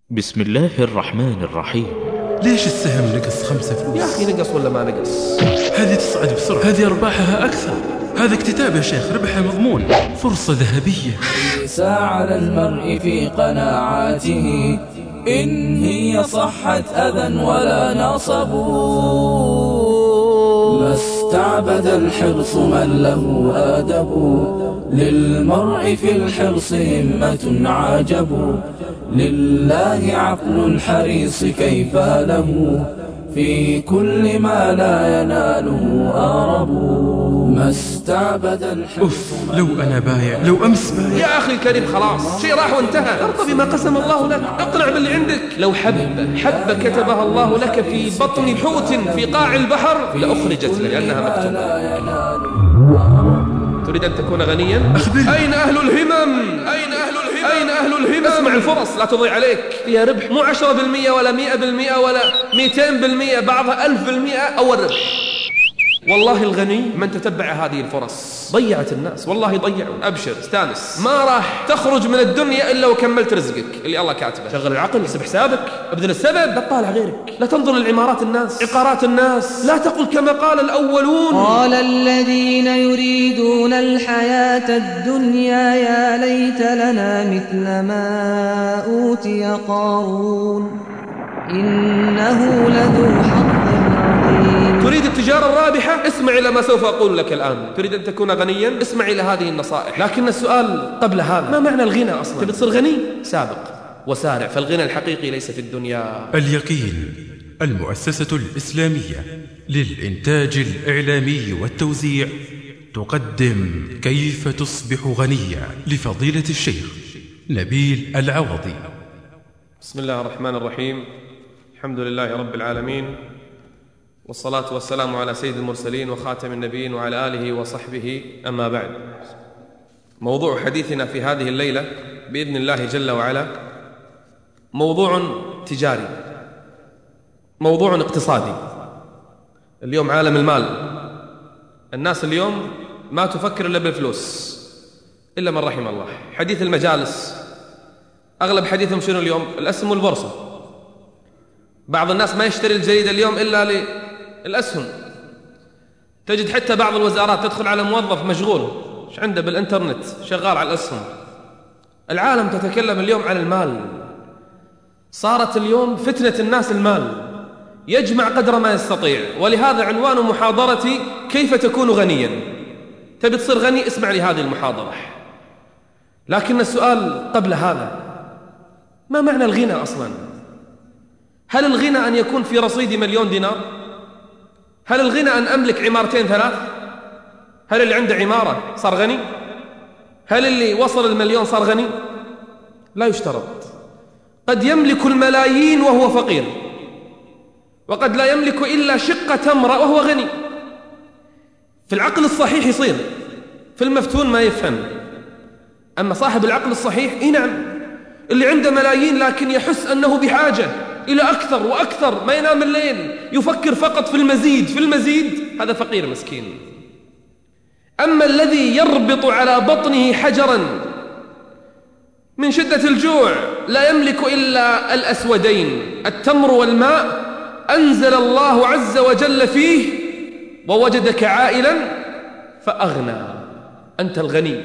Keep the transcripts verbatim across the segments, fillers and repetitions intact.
بسم الله الرحمن الرحيم. ليش السهم نقص خمسة فلوس؟ يا أخي نقص ولا ما نقص؟ هذه تصعد بسرعة، هذه أرباحها أكثر. هذا اكتتاب يا شيخ، ربحها مضمون، فرصة ذهبية. ليس على المرء في قناعاته إن هي صحت أذى ولا نصب. ما استعبد الحرص من له آدب، للمرء في الحرص همة عجب. لله عقل الحريص كيف له، في كل ما لا يناله آرب. ما استعبد الحرص. أف، لو أنا بايع، لو أمس بايع. يا أخي الكريم خلاص، شيء راح وانتهى. ارضى بما قسم الله لك، اقنع باللي عندك. لو حبة حبة كتبها الله لك في بطن حوت في قاع البحر لأخرجت لك لأنها مكتوبة. تريد أن تكون غنيا؟ أخبرني. أين أهل الهمم؟ أين أهل الهمم؟ أين أهل الهمم؟ اسمع الفرص لا تضيع عليك، فيها ربح مو عشرة بالمئة ولا مئة بالمئة ولا مئتين بالمئة، بعضها ألف بالمئة أول ربح. والله الغني من تتبع هذه الفرص. ضيعت الناس، والله ضيعوا. أبشر استانس، ما راح تخرج من الدنيا إلا وكملت رزقك اللي الله كاتبه. شغل العقل، احسب حسابك، ابذل السبب، لا تطالع غيرك، لا تنظر للعمارات الناس، عقارات الناس، لا تقل كما قال الأولون. قال الذين يريدون الحياة الدنيا يا ليت لنا مثل ما أوتي قارون إنه لذو حظ عظيم. تريد التجارة الرابحة؟ اسمع إلى ما سوف أقول لك الآن. تريد أن تكون غنيا؟ اسمع إلى هذه النصائح. لكن السؤال قبل هذا، ما معنى الغنى أصلا؟ تبي تصير غني؟ سابق وسارع، فالغنى الحقيقي ليس في الدنيا. اليقين، المؤسسة الإسلامية للإنتاج الإعلامي والتوزيع تقدم كيف تصبح غنيا لفضيلة الشيخ نبيل العوضي. بسم الله الرحمن الرحيم. الحمد لله رب العالمين، والصلاة والسلام على سيد المرسلين وخاتم النبيين وعلى آله وصحبه، أما بعد. موضوع حديثنا في هذه الليلة بإذن الله جل وعلا موضوع تجاري، موضوع اقتصادي. اليوم عالم المال، الناس اليوم ما تفكر إلا بالفلوس إلا من رحم الله. حديث المجالس أغلب حديثهم شنو اليوم؟ الأسهم والبورصة. بعض الناس ما يشتري الجريدة اليوم إلا للأسهم. تجد حتى بعض الوزارات تدخل على موظف مشغول ايش عنده بالإنترنت شغال على الأسهم. العالم تتكلم اليوم عن المال، صارت اليوم فتنة الناس المال، يجمع قدر ما يستطيع. ولهذا عنوان محاضرتي كيف تكون غنيا. تبي تصير غني؟ اسمع لي هذه المحاضرة. لكن السؤال قبل هذا، ما معنى الغنى أصلا؟ هل الغنى أن يكون في رصيدي مليون دينار؟ هل الغنى أن أملك عمارتين ثلاث؟ هل اللي عنده عمارة صار غني؟ هل اللي وصل المليون صار غني؟ لا يشترط. قد يملك الملايين وهو فقير، وقد لا يملك إلا شقة تمرة وهو غني. في العقل الصحيح يصير، في المفتون ما يفهم. أما صاحب العقل الصحيح إيه نعم، اللي عنده ملايين لكن يحس أنه بحاجة إلى أكثر وأكثر، ما ينام الليل، يفكر فقط في المزيد في المزيد، هذا فقير مسكين. أما الذي يربط على بطنه حجرا من شدة الجوع، لا يملك إلا الأسودين التمر والماء، أنزل الله عز وجل فيه ووجدك عائلا فأغنى، أنت الغني.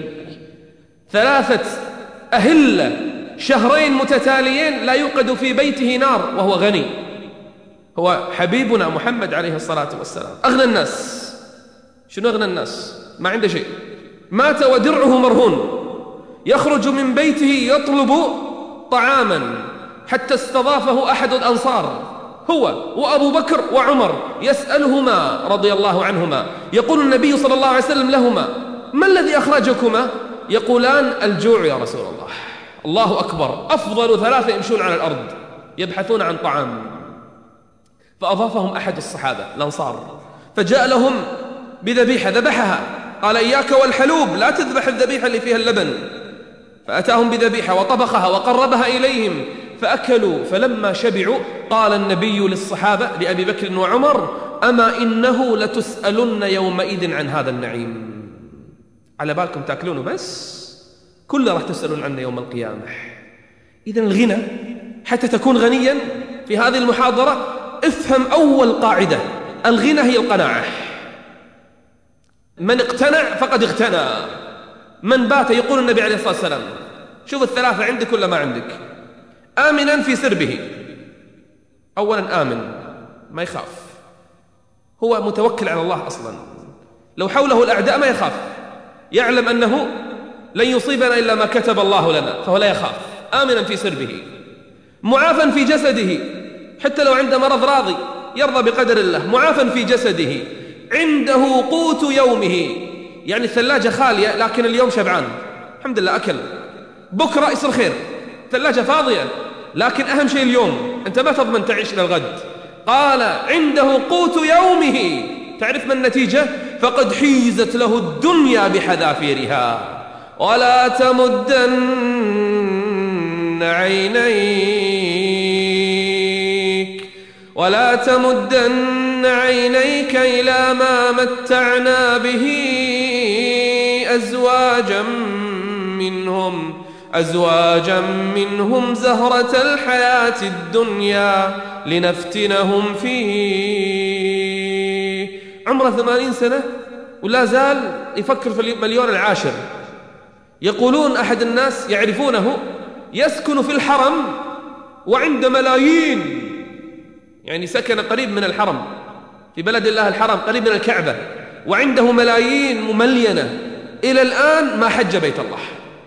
ثلاثة أهلة شهرين متتاليين لا يوقد في بيته نار وهو غني، هو حبيبنا محمد عليه الصلاة والسلام. أغنى الناس. شنو أغنى الناس؟ ما عنده شيء، مات ودرعه مرهون، يخرج من بيته يطلب طعاما حتى استضافه أحد الأنصار، هو وأبو بكر وعمر، يسألهما رضي الله عنهما، يقول النبي صلى الله عليه وسلم لهما: ما الذي أخرجكما؟ يقولان: الجوع يا رسول الله. الله أكبر، أفضل ثلاثة يمشون على الأرض يبحثون عن طعام. فأضافهم أحد الصحابة الأنصار، فجاء لهم بذبيحة ذبحها، قال: إياك والحلوب، لا تذبح الذبيحة اللي فيها اللبن. فأتاهم بذبيحة وطبخها وقربها إليهم فأكلوا. فلما شبعوا قال النبي للصحابة لأبي بكر وعمر: أما إنه لتسألن يومئذ عن هذا النعيم. على بالكم تأكلونه بس؟ كله راح تسألون عنه يوم القيامة. إذن الغنى حتى تكون غنيا في هذه المحاضرة افهم أول قاعدة: الغنى هي القناعة. من اقتنع فقد اغتنى. من بات، يقول النبي عليه الصلاة والسلام، شوف الثلاثة عندك ولا ما عندك، آمنا في سربه. أولا آمن، ما يخاف، هو متوكل على الله أصلا، لو حوله الأعداء ما يخاف، يعلم أنه لن يصيبنا إلا ما كتب الله لنا، فهو لا يخاف. آمنا في سربه. معافا في جسده، حتى لو عنده مرض راضي يرضى بقدر الله. معافا في جسده، عنده قوت يومه، يعني الثلاجة خالية لكن اليوم شبعان، الحمد لله أكل. بكرة يصير خير، الثلاجة فاضية لكن أهم شيء اليوم، أنت ما تضمن تعيش إلى الغد. قال عنده قوت يومه. تعرف ما النتيجة؟ فقد حيزت له الدنيا بحذافيرها. ولا تمدن عينيك ولا تمدن عينيك إلى ما متعنا به أزواجا منهم أزواجا منهم زهرة الحياة الدنيا لنفتنهم فيه. عمره ثمانين سنة ولا زال يفكر في المليون العاشر. يقولون أحد الناس يعرفونه يسكن في الحرم وعند ملايين، يعني سكن قريب من الحرم في بلد الله الحرم قريب من الكعبة، وعنده ملايين مملينة، إلى الآن ما حج بيت الله.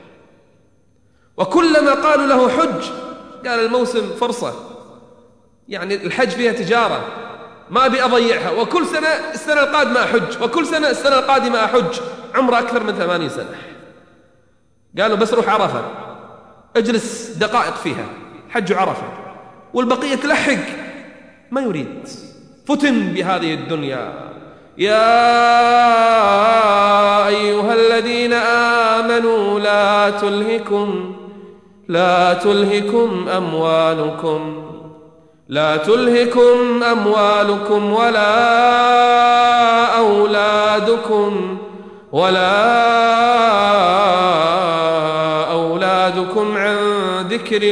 وكلما قالوا له حج قال الموسم فرصة، يعني الحج فيها تجارة، ما أبي أضيعها، وكل سنة السنة القادمة أحج، وكل سنة السنة القادمة أحج. عمره أكثر من ثمانين سنة. قالوا بس روح عرفة، اجلس دقائق فيها، حج عرفة، والبقية تلحق. ما يريد، فتن بهذه الدنيا. يا أيها الذين آمنوا لا تلهكم لا تلهكم أموالكم لا تلهكم أموالكم ولا أولادكم ولا أولادكم عن ذكر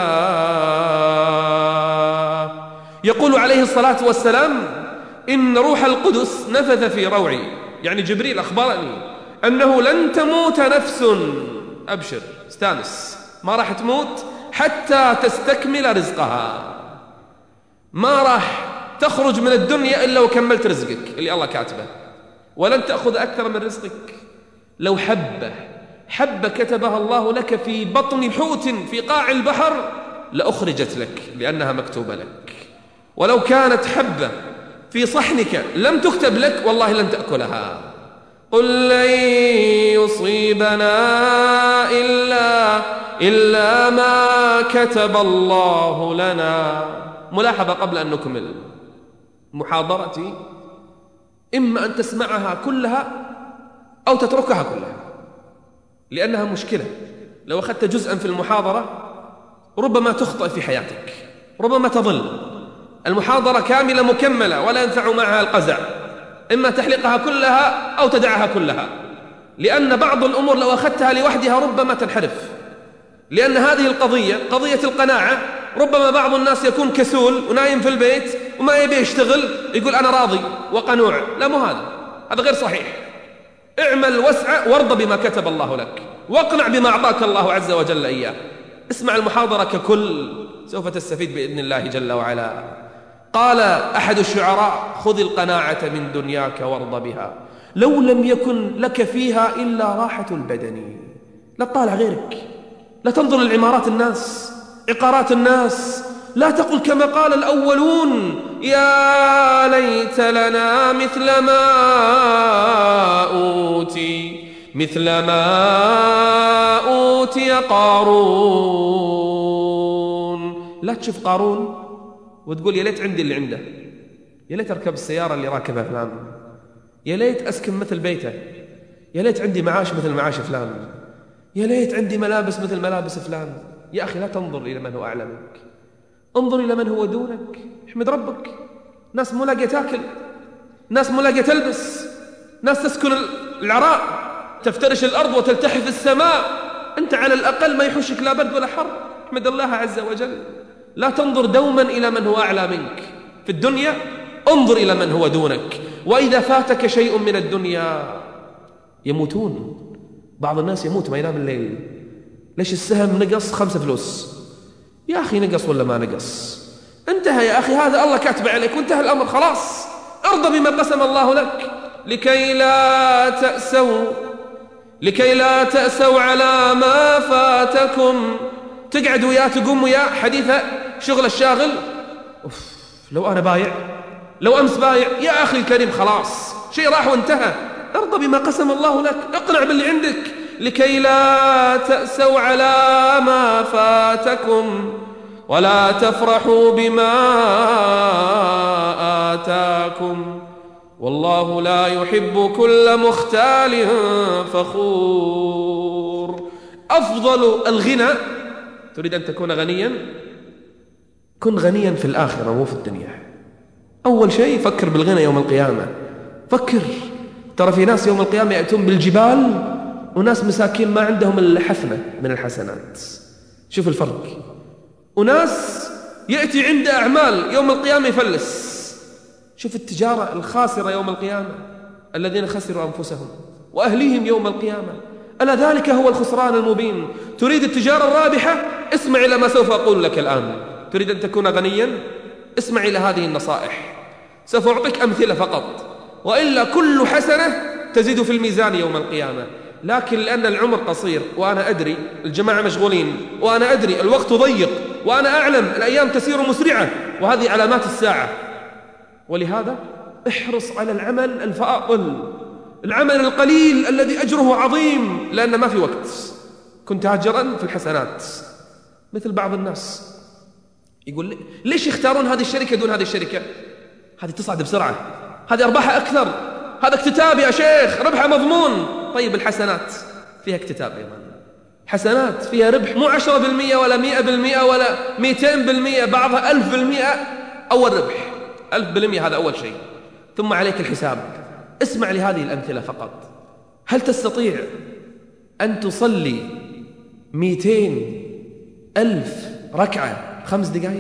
الله. يقول عليه الصلاة والسلام: إن روح القدس نفث في روعي، يعني جبريل أخبرني أنه لن تموت نفس، أبشر استانس، ما راح تموت حتى تستكمل رزقها. ما راح تخرج من الدنيا إلا وكملت رزقك اللي الله كاتبه، ولن تأخذ أكثر من رزقك. لو حبة حبة كتبها الله لك في بطن حوت في قاع البحر لأخرجت لك لأنها مكتوبة لك. ولو كانت حبة في صحنك لم تكتب لك والله لن تأكلها. قل لن يصيبنا إلا, إلا ما كتب الله لنا. ملاحظة قبل أن نكمل محاضرتي: إما أن تسمعها كلها أو تتركها كلها، لأنها مشكلة. لو أخذت جزءا في المحاضرة ربما تخطئ في حياتك، ربما تضل. المحاضرة كاملة مكملة ولا ينفع معها القزع، إما تحلقها كلها أو تدعها كلها، لأن بعض الأمور لو أخذتها لوحدها ربما تنحرف. لأن هذه القضية قضية القناعة. ربما بعض الناس يكون كسول ونايم في البيت وما يبي يشتغل، يقول أنا راضي وقنوع. لا، مو هذا، هذا غير صحيح. اعمل واسعى وارضى بما كتب الله لك، واقنع بما أعطاك الله عز وجل إياه. اسمع المحاضرة ككل، سوف تستفيد بإذن الله جل وعلا. قال أحد الشعراء: خذ القناعة من دنياك وارض بها، لو لم يكن لك فيها إلا راحة البدن. لا تطالع غيرك، لا تنظر لعمارات الناس، عقارات الناس، لا تقل كما قال الأولون: يا ليت لنا مثل ما أوتي مثل ما أوتي قارون. لا تشوف قارون وتقول يا ليت عندي اللي عنده، يا ليت أركب السيارة اللي راكبها فلان، يا ليت أسكن مثل بيته، يا ليت عندي معاش مثل معاش فلان، يا ليت عندي ملابس مثل ملابس فلان. يا أخي لا تنظر إلى من هو أعلى منك، انظر إلى من هو دونك. احمد ربك. ناس مو لاقية تاكل، ناس مو لاقية تلبس، ناس تسكن العراء، تفترش الأرض وتلتحف السماء. أنت على الأقل ما يحوشك لا برد ولا حر. احمد الله عز وجل. لا تنظر دوما إلى من هو أعلى منك في الدنيا، انظر إلى من هو دونك. وإذا فاتك شيء من الدنيا يموتون. بعض الناس يموت ما ينام الليل. ليش؟ السهم نقص خمسة فلوس. يا أخي نقص ولا ما نقص؟ انتهى يا أخي، هذا الله كاتب عليك وانتهى الأمر خلاص. ارضى بما قسم الله لك لكي لا تأسوا لكي لا تأسوا على ما فاتكم. تقعد وياه تقوم وياه حديثه شغل الشاغل. أوف، لو أنا بايع، لو أمس بايع. يا أخي الكريم خلاص، شيء راح وانتهى. ارضى بما قسم الله لك، اقنع باللي عندك. لكي لا تأسوا على ما فاتكم ولا تفرحوا بما آتاكم والله لا يحب كل مختال فخور. أفضل الغنى، تريد أن تكون غنيا، كن غنيا في الآخرة مو في الدنيا. أول شيء فكر بالغنى يوم القيامة. فكر، ترى في ناس يوم القيامة يأتون بالجبال وناس مساكين ما عندهم إلا حفنة من الحسنات. شوف الفرق. وناس يأتي عنده أعمال يوم القيامة يفلس. شوف التجارة الخاسرة يوم القيامة، الذين خسروا أنفسهم وأهليهم يوم القيامة. ألا ذلك هو الخسران المبين. تريد التجارة الرابحة؟ اسمع إلى ما سوف أقول لك الآن. تريد أن تكون غنيا؟ اسمع إلى هذه النصائح. سوف أعطيك أمثلة فقط، وإلا كل حسنة تزيد في الميزان يوم القيامة. لكن لأن العمر قصير، وأنا أدري الجماعة مشغولين، وأنا أدري الوقت ضيق، وأنا أعلم الأيام تسير مسرعة، وهذه علامات الساعة. ولهذا احرص على العمل الفاضل، العمل القليل الذي أجره عظيم، لأن ما في وقت. كنت تاجرا في الحسنات مثل بعض الناس. يقول ليش يختارون هذه الشركة دون هذه الشركة؟ هذه تصعد بسرعة، هذه أرباحها أكثر، هذا اكتتاب يا شيخ ربحها مضمون. طيب الحسنات فيها اكتتاب أيضا، حسنات فيها ربح مو عشرة بالمئة ولا مئة بالمئة ولا مئتين بالمئة، بعضها ألف بالمئة. أول ربح ألف بالمئة، هذا أول شيء. ثم عليك الحساب. اسمع لهذه الأمثلة فقط. هل تستطيع أن تصلي مئتين ألف ركعة خمس دقائق؟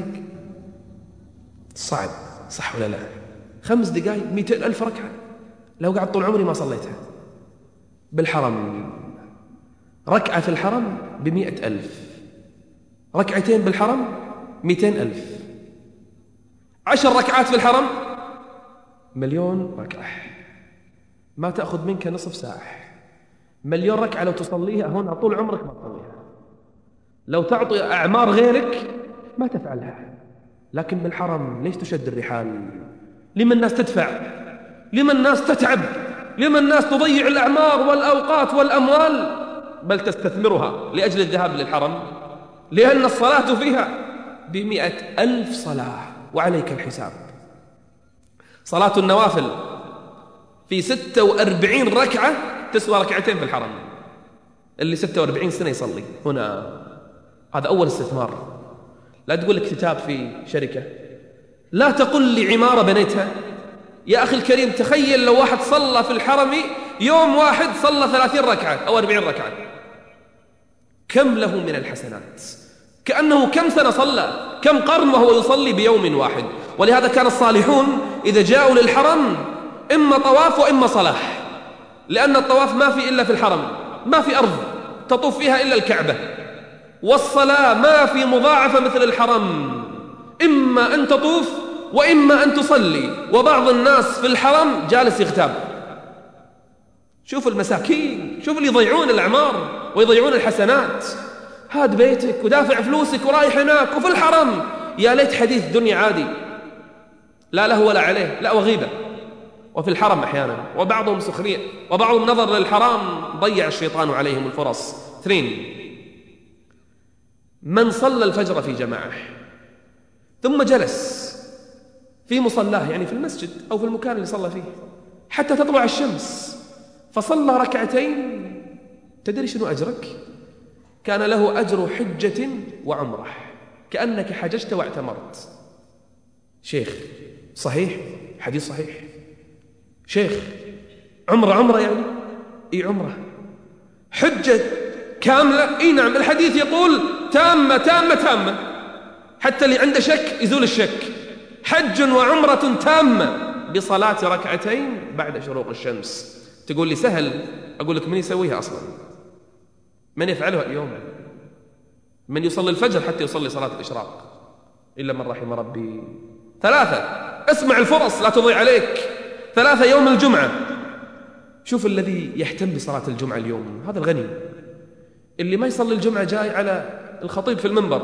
صعب، صح ولا لا؟ خمس دقائق مئتين ألف ركعة، لو قعدت طول عمري ما صليتها. بالحرم ركعة في الحرم بمئة ألف، ركعتين بالحرم مئتين ألف، عشر ركعات في الحرم مليون ركعة، ما تأخذ منك نصف ساعة. مليون ركعة لو تصليها هنا طول عمرك ما تصليها. لو تعطي أعمار غيرك ما تفعلها. لكن بالحرم ليش تشد الرحال؟ لما الناس تدفع؟ لما الناس تتعب؟ لما الناس تضيع الأعمار والأوقات والأموال؟ بل تستثمرها لأجل الذهاب للحرم، لأن الصلاة فيها بمئة ألف صلاة. وعليك الحساب. صلاة النوافل في ستة وأربعين ركعة تسوى ركعتين في الحرم. اللي ستة وأربعين سنة يصلي هنا، هذا أول استثمار. لا تقول لك كتاب في شركة، لا تقل لي عمارة بنيتها. يا أخي الكريم تخيل لو واحد صلى في الحرم يوم واحد صلى ثلاثين ركعة أو أربعين ركعة، كم له من الحسنات؟ كأنه كم سنة صلى، كم قرن وهو يصلي بيوم واحد. ولهذا كان الصالحون إذا جاءوا للحرم إما طواف وإما صلاة، لأن الطواف ما في إلا في الحرم، ما في أرض تطوف فيها إلا الكعبة، والصلاة ما في مضاعفة مثل الحرم، إما أن تطوف وإما أن تصلي. وبعض الناس في الحرم جالس يغتاب. شوف المساكين، شوف اللي يضيعون الأعمار ويضيعون الحسنات. هاد بيتك ودافع فلوسك ورايح هناك وفي الحرم. يا ليت حديث دنيا عادي، لا له ولا عليه، لا وغيبة. وفي الحرم أحيانا، وبعضهم سخرية، وبعضهم نظر للحرام ضيع الشيطان عليهم الفرص. اثنين، من صلى الفجر في جماعة ثم جلس في مصلاه، يعني في المسجد أو في المكان اللي صلى فيه، حتى تطلع الشمس، فصلى ركعتين، تدري شنو أجرك؟ كان له أجر حجة وعمرة، كأنك حججت واعتمرت. شيخ صحيح، حديث صحيح. شيخ عمرة عمرة يعني إي عمرة، حجة كاملة إي نعم، الحديث يقول تامة تامة تامة. حتى اللي عنده شك يزول الشك. حج وعمرة تامة بصلاة ركعتين بعد شروق الشمس. تقول لي سهل، أقول لك من يسويها أصلا؟ من يفعلها اليوم؟ من يصلي الفجر حتى يصلي صلاة الإشراق؟ إلا من رحم ربي. ثلاثة، اسمع الفرص لا تضيع عليك. ثلاثة يوم الجمعة. شوف الذي يهتم بصلاة الجمعة اليوم، هذا الغني. اللي ما يصلي الجمعة جاي على الخطيب في المنبر،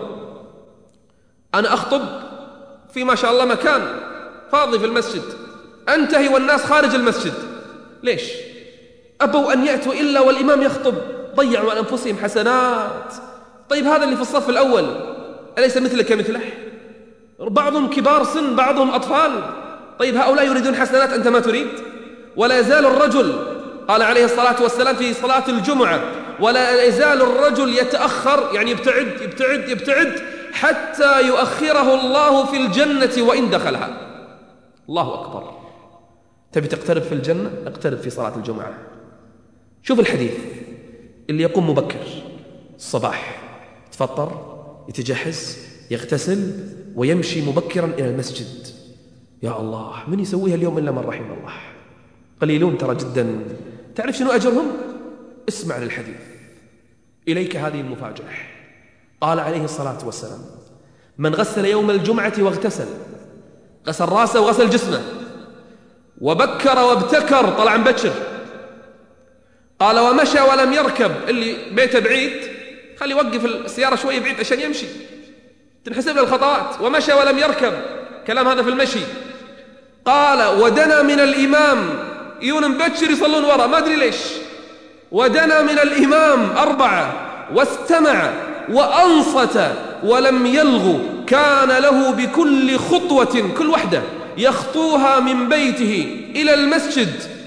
أنا أخطب في ما شاء الله مكان فاضي في المسجد، أنتهي والناس خارج المسجد. ليش؟ أبوا أن يأتوا إلا والإمام يخطب، ضيعوا عن أنفسهم حسنات. طيب هذا اللي في الصف الأول أليس مثلك مثله؟ بعضهم كبار سن، بعضهم أطفال. طيب هؤلاء يريدون حسنات، أنت ما تريد؟ ولا يزال الرجل، قال عليه الصلاة والسلام في صلاة الجمعة، ولا يزال الرجل يتأخر، يعني يبتعد يبتعد يبتعد حتى يؤخره الله في الجنة وإن دخلها. الله أكبر. تبي تقترب في الجنة؟ اقترب في صلاة الجمعة. شوف الحديث، اللي يقوم مبكر الصباح، يتفطر، يتجهز، يغتسل ويمشي مبكرا إلى المسجد. يا الله، من يسويها اليوم إلا من رحم الله؟ قليلون ترى جدا. تعرف شنو أجرهم؟ اسمع للحديث. إليك هذه المفاجأة. قال عليه الصلاة والسلام: من غسل يوم الجمعة واغتسل، غسل راسه وغسل جسمه، وبكر وابتكر، طلع مبكر، قال ومشى ولم يركب، اللي بيته بعيد خلي يوقف السيارة شوية بعيد عشان يمشي، تنحسب له الخطوات. ومشى ولم يركب، كلام هذا في المشي. قال ودنا من الإمام، يون مبكر يصلون وراء ما أدري ليش. ودنا من الإمام أربعة، واستمع وأنصت ولم يلغو، كان له بكل خطوة، كل وحدة يخطوها من بيته إلى المسجد،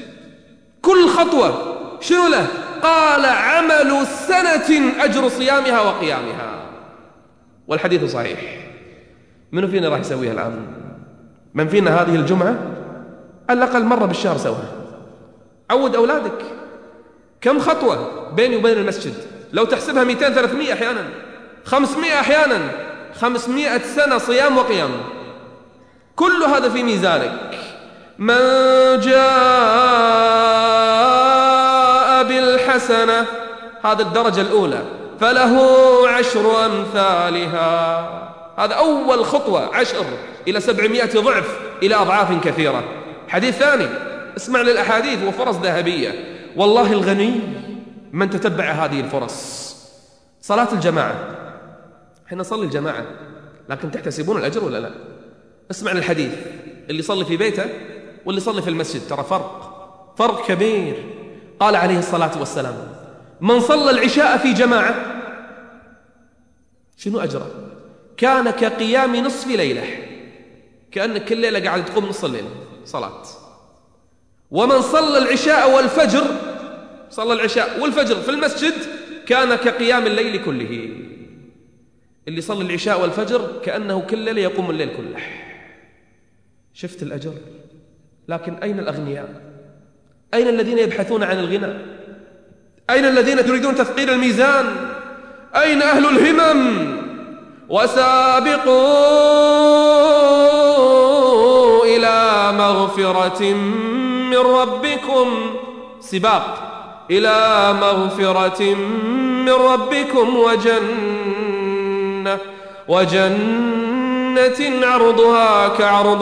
كل خطوة شنو له؟ قال عمل سنة أجر صيامها وقيامها. والحديث صحيح. من فينا راح يسويها الآن؟ من فينا هذه الجمعة على الأقل مرة بالشهر سوها؟ عود أولادك. كم خطوة بيني وبين المسجد؟ لو تحسبها مئتين ثلاثمئة أحيانا، خمسمئة أحيانا، خمسمئة سنة صيام وقيام. كل هذا في ميزانك. من جاء بالحسنة، هذا الدرجة الأولى، فله عشر أمثالها. هذا أول خطوة، عشر إلى سبعمائة ضعف إلى أضعاف كثيرة. حديث ثاني، اسمع للأحاديث وفرص ذهبية. والله الغني من تتبع هذه الفرص. صلاة الجماعة، احنا نصلي الجماعة لكن تحتسبون الأجر ولا لا؟ اسمع للحديث، اللي يصلي في بيته واللي يصلي في المسجد ترى فرق، فرق كبير. قال عليه الصلاة والسلام: من صلى العشاء في جماعة شنو أجره؟ كان كقيام نصف ليلة، كأنك كل ليلة قاعد تقوم نص الليل صلاة. ومن صلى العشاء والفجر، صلى العشاء والفجر في المسجد، كان كقيام الليل كله. اللي صلى العشاء والفجر كأنه كل ليلة يقوم الليل كله. شفت الأجر؟ لكن أين الأغنياء؟ أين الذين يبحثون عن الغنى؟ أين الذين يريدون تثقيل الميزان؟ أين أهل الهمم؟ وسابقوا إلى مغفرة من ربكم، سباق إلى مغفرة من ربكم وجنة وجنة عرضها كعرض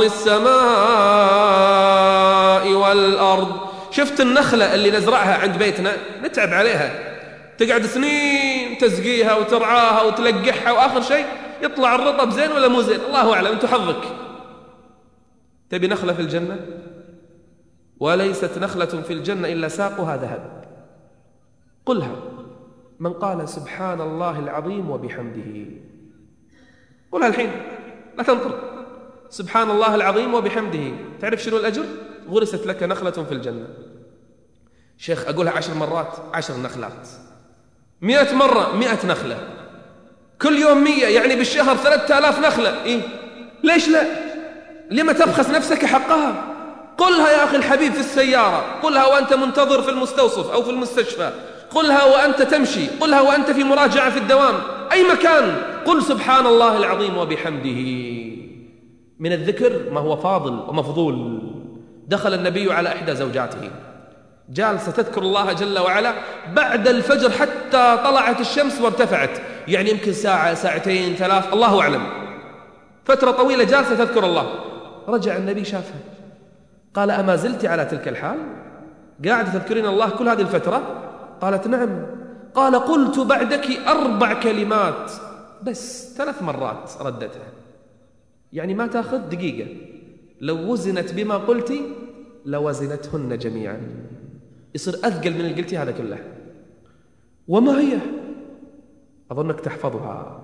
السماء والأرض. شفت النخلة اللي نزرعها عند بيتنا نتعب عليها، تقعد سنين تسقيها وترعاها وتلقحها، وآخر شيء يطلع الرطب زين ولا مو زين الله أعلم، أنت حظك. تبي نخلة في الجنة؟ وليست نخلة في الجنة إلا ساقها ذهب. قلها من قال سبحان الله العظيم وبحمده. قلها الحين لا تنطر. سبحان الله العظيم وبحمده. تعرف شنو الأجر؟ غرست لك نخلة في الجنة. شيخ أقولها عشر مرات، عشر نخلات. مئة مرة، مئة نخلة. كل يوم مئة، يعني بالشهر ثلاثة آلاف نخلة. إيه؟ ليش لا؟ لما تبخس نفسك حقها؟ قلها يا أخي الحبيب في السيارة، قلها وأنت منتظر في المستوصف أو في المستشفى، قلها وأنت تمشي، قلها وأنت في مراجعة في الدوام، أي مكان قل سبحان الله العظيم وبحمده. من الذكر ما هو فاضل ومفضول. دخل النبي على إحدى زوجاته جالسة تذكر الله جل وعلا بعد الفجر حتى طلعت الشمس وارتفعت، يعني يمكن ساعة ساعتين ثلاث الله أعلم، فترة طويلة جالسة تذكر الله. رجع النبي شافها قال أما زلت على تلك الحال قاعدة تذكرين الله كل هذه الفترة؟ قالت نعم. قال قلت بعدك أربع كلمات بس، ثلاث مرات ردتها، يعني ما تأخذ دقيقة، لو وزنت بما قلتي لوزنتهن جميعا، يصير أثقل من اللي قلتي هذا كله. وما هي؟ أظنك تحفظها،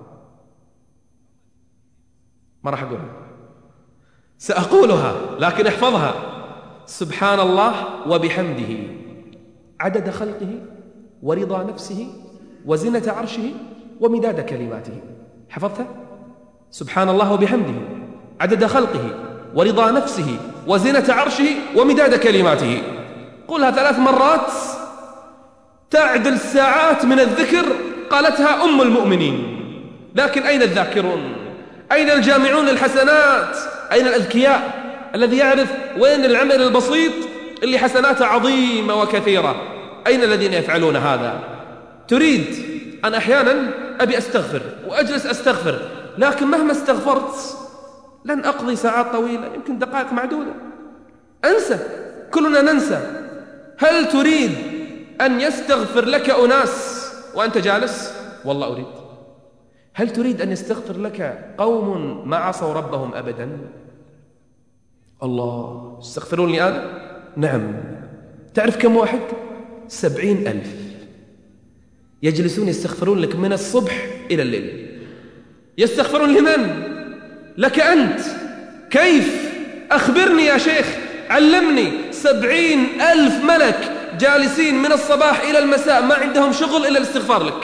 ما راح أقولها، سأقولها لكن احفظها. سبحان الله وبحمده عدد خلقه ورضا نفسه وزنة عرشه ومداد كلماته. حفظتها؟ سبحان الله وبحمده عدد خلقه ورضا نفسه وزنة عرشه ومداد كلماته. قلها ثلاث مرات تعدل ساعات من الذكر قالتها أم المؤمنين. لكن أين الذاكرون؟ أين الجامعون للحسنات؟ أين الأذكياء الذي يعرف وين العمل البسيط اللي حسناته عظيمة وكثيرة؟ أين الذين يفعلون هذا؟ تريد أن أحيانا أبي أستغفر وأجلس أستغفر، لكن مهما استغفرت لن أقضي ساعات طويلة، يمكن دقائق معدودة، أنسى، كلنا ننسى. هل تريد أن يستغفر لك أناس وأنت جالس؟ والله أريد. هل تريد أن يستغفر لك قوم ما عصوا ربهم أبدا؟ الله يستغفرون لي أنا؟ نعم. تعرف كم واحد؟ سبعين ألف يجلسون يستغفرون لك من الصبح إلى الليل. يستغفرون لمن؟ لك أنت. كيف؟ أخبرني يا شيخ، علمني. سبعين ألف ملك جالسين من الصباح إلى المساء ما عندهم شغل إلا الاستغفار لك.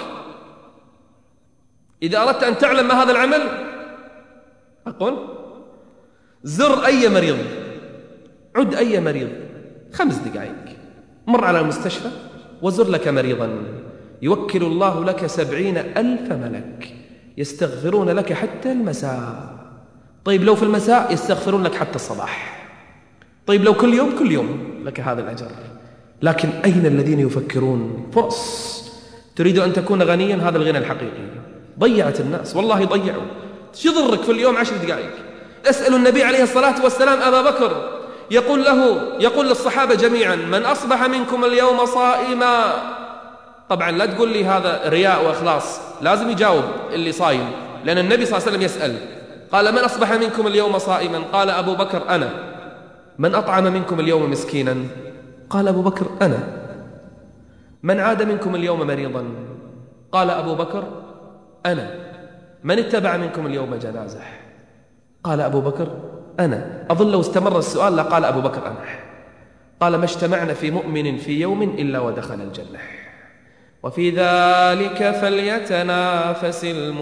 إذا أردت أن تعلم ما هذا العمل أقول زر أي مريض، عد أي مريض خمس دقائق، مر على المستشفى وزر لك مريضا، يوكل الله لك سبعين ألف ملك يستغفرون لك حتى المساء. طيب لو في المساء يستغفرون لك حتى الصباح، طيب لو كل يوم كل يوم لك هذا الأجر. لكن أين الذين يفكرون؟ فرص. تريد أن تكون غنيا، هذا الغنى الحقيقي. ضيعت الناس، والله ضيعوا. شو ضرك في اليوم عشر دقائق؟ أسأل النبي عليه الصلاة والسلام أبا بكر يقول له، يقول للصحابة جميعا من أصبح منكم اليوم صائما. طبعا لا تقول لي هذا رياء وإخلاص، لازم يجاوب اللي صايم، لأن النبي صلى الله عليه وسلم يسأل. قال من أصبح منكم اليوم صائما؟ قال أبو بكر أنا. من أطعم منكم اليوم مسكينا؟ قال أبو بكر أنا. من عاد منكم اليوم مريضا؟ قال أبو بكر أنا. من اتبع منكم اليوم جنازة؟ قال أبو بكر أنا. أظن لو استمر السؤال لقال أبو بكر أنا. قال ما اجتمعنا في مؤمن في يوم إلا ودخل الجنة، وفي ذلك فليتنافس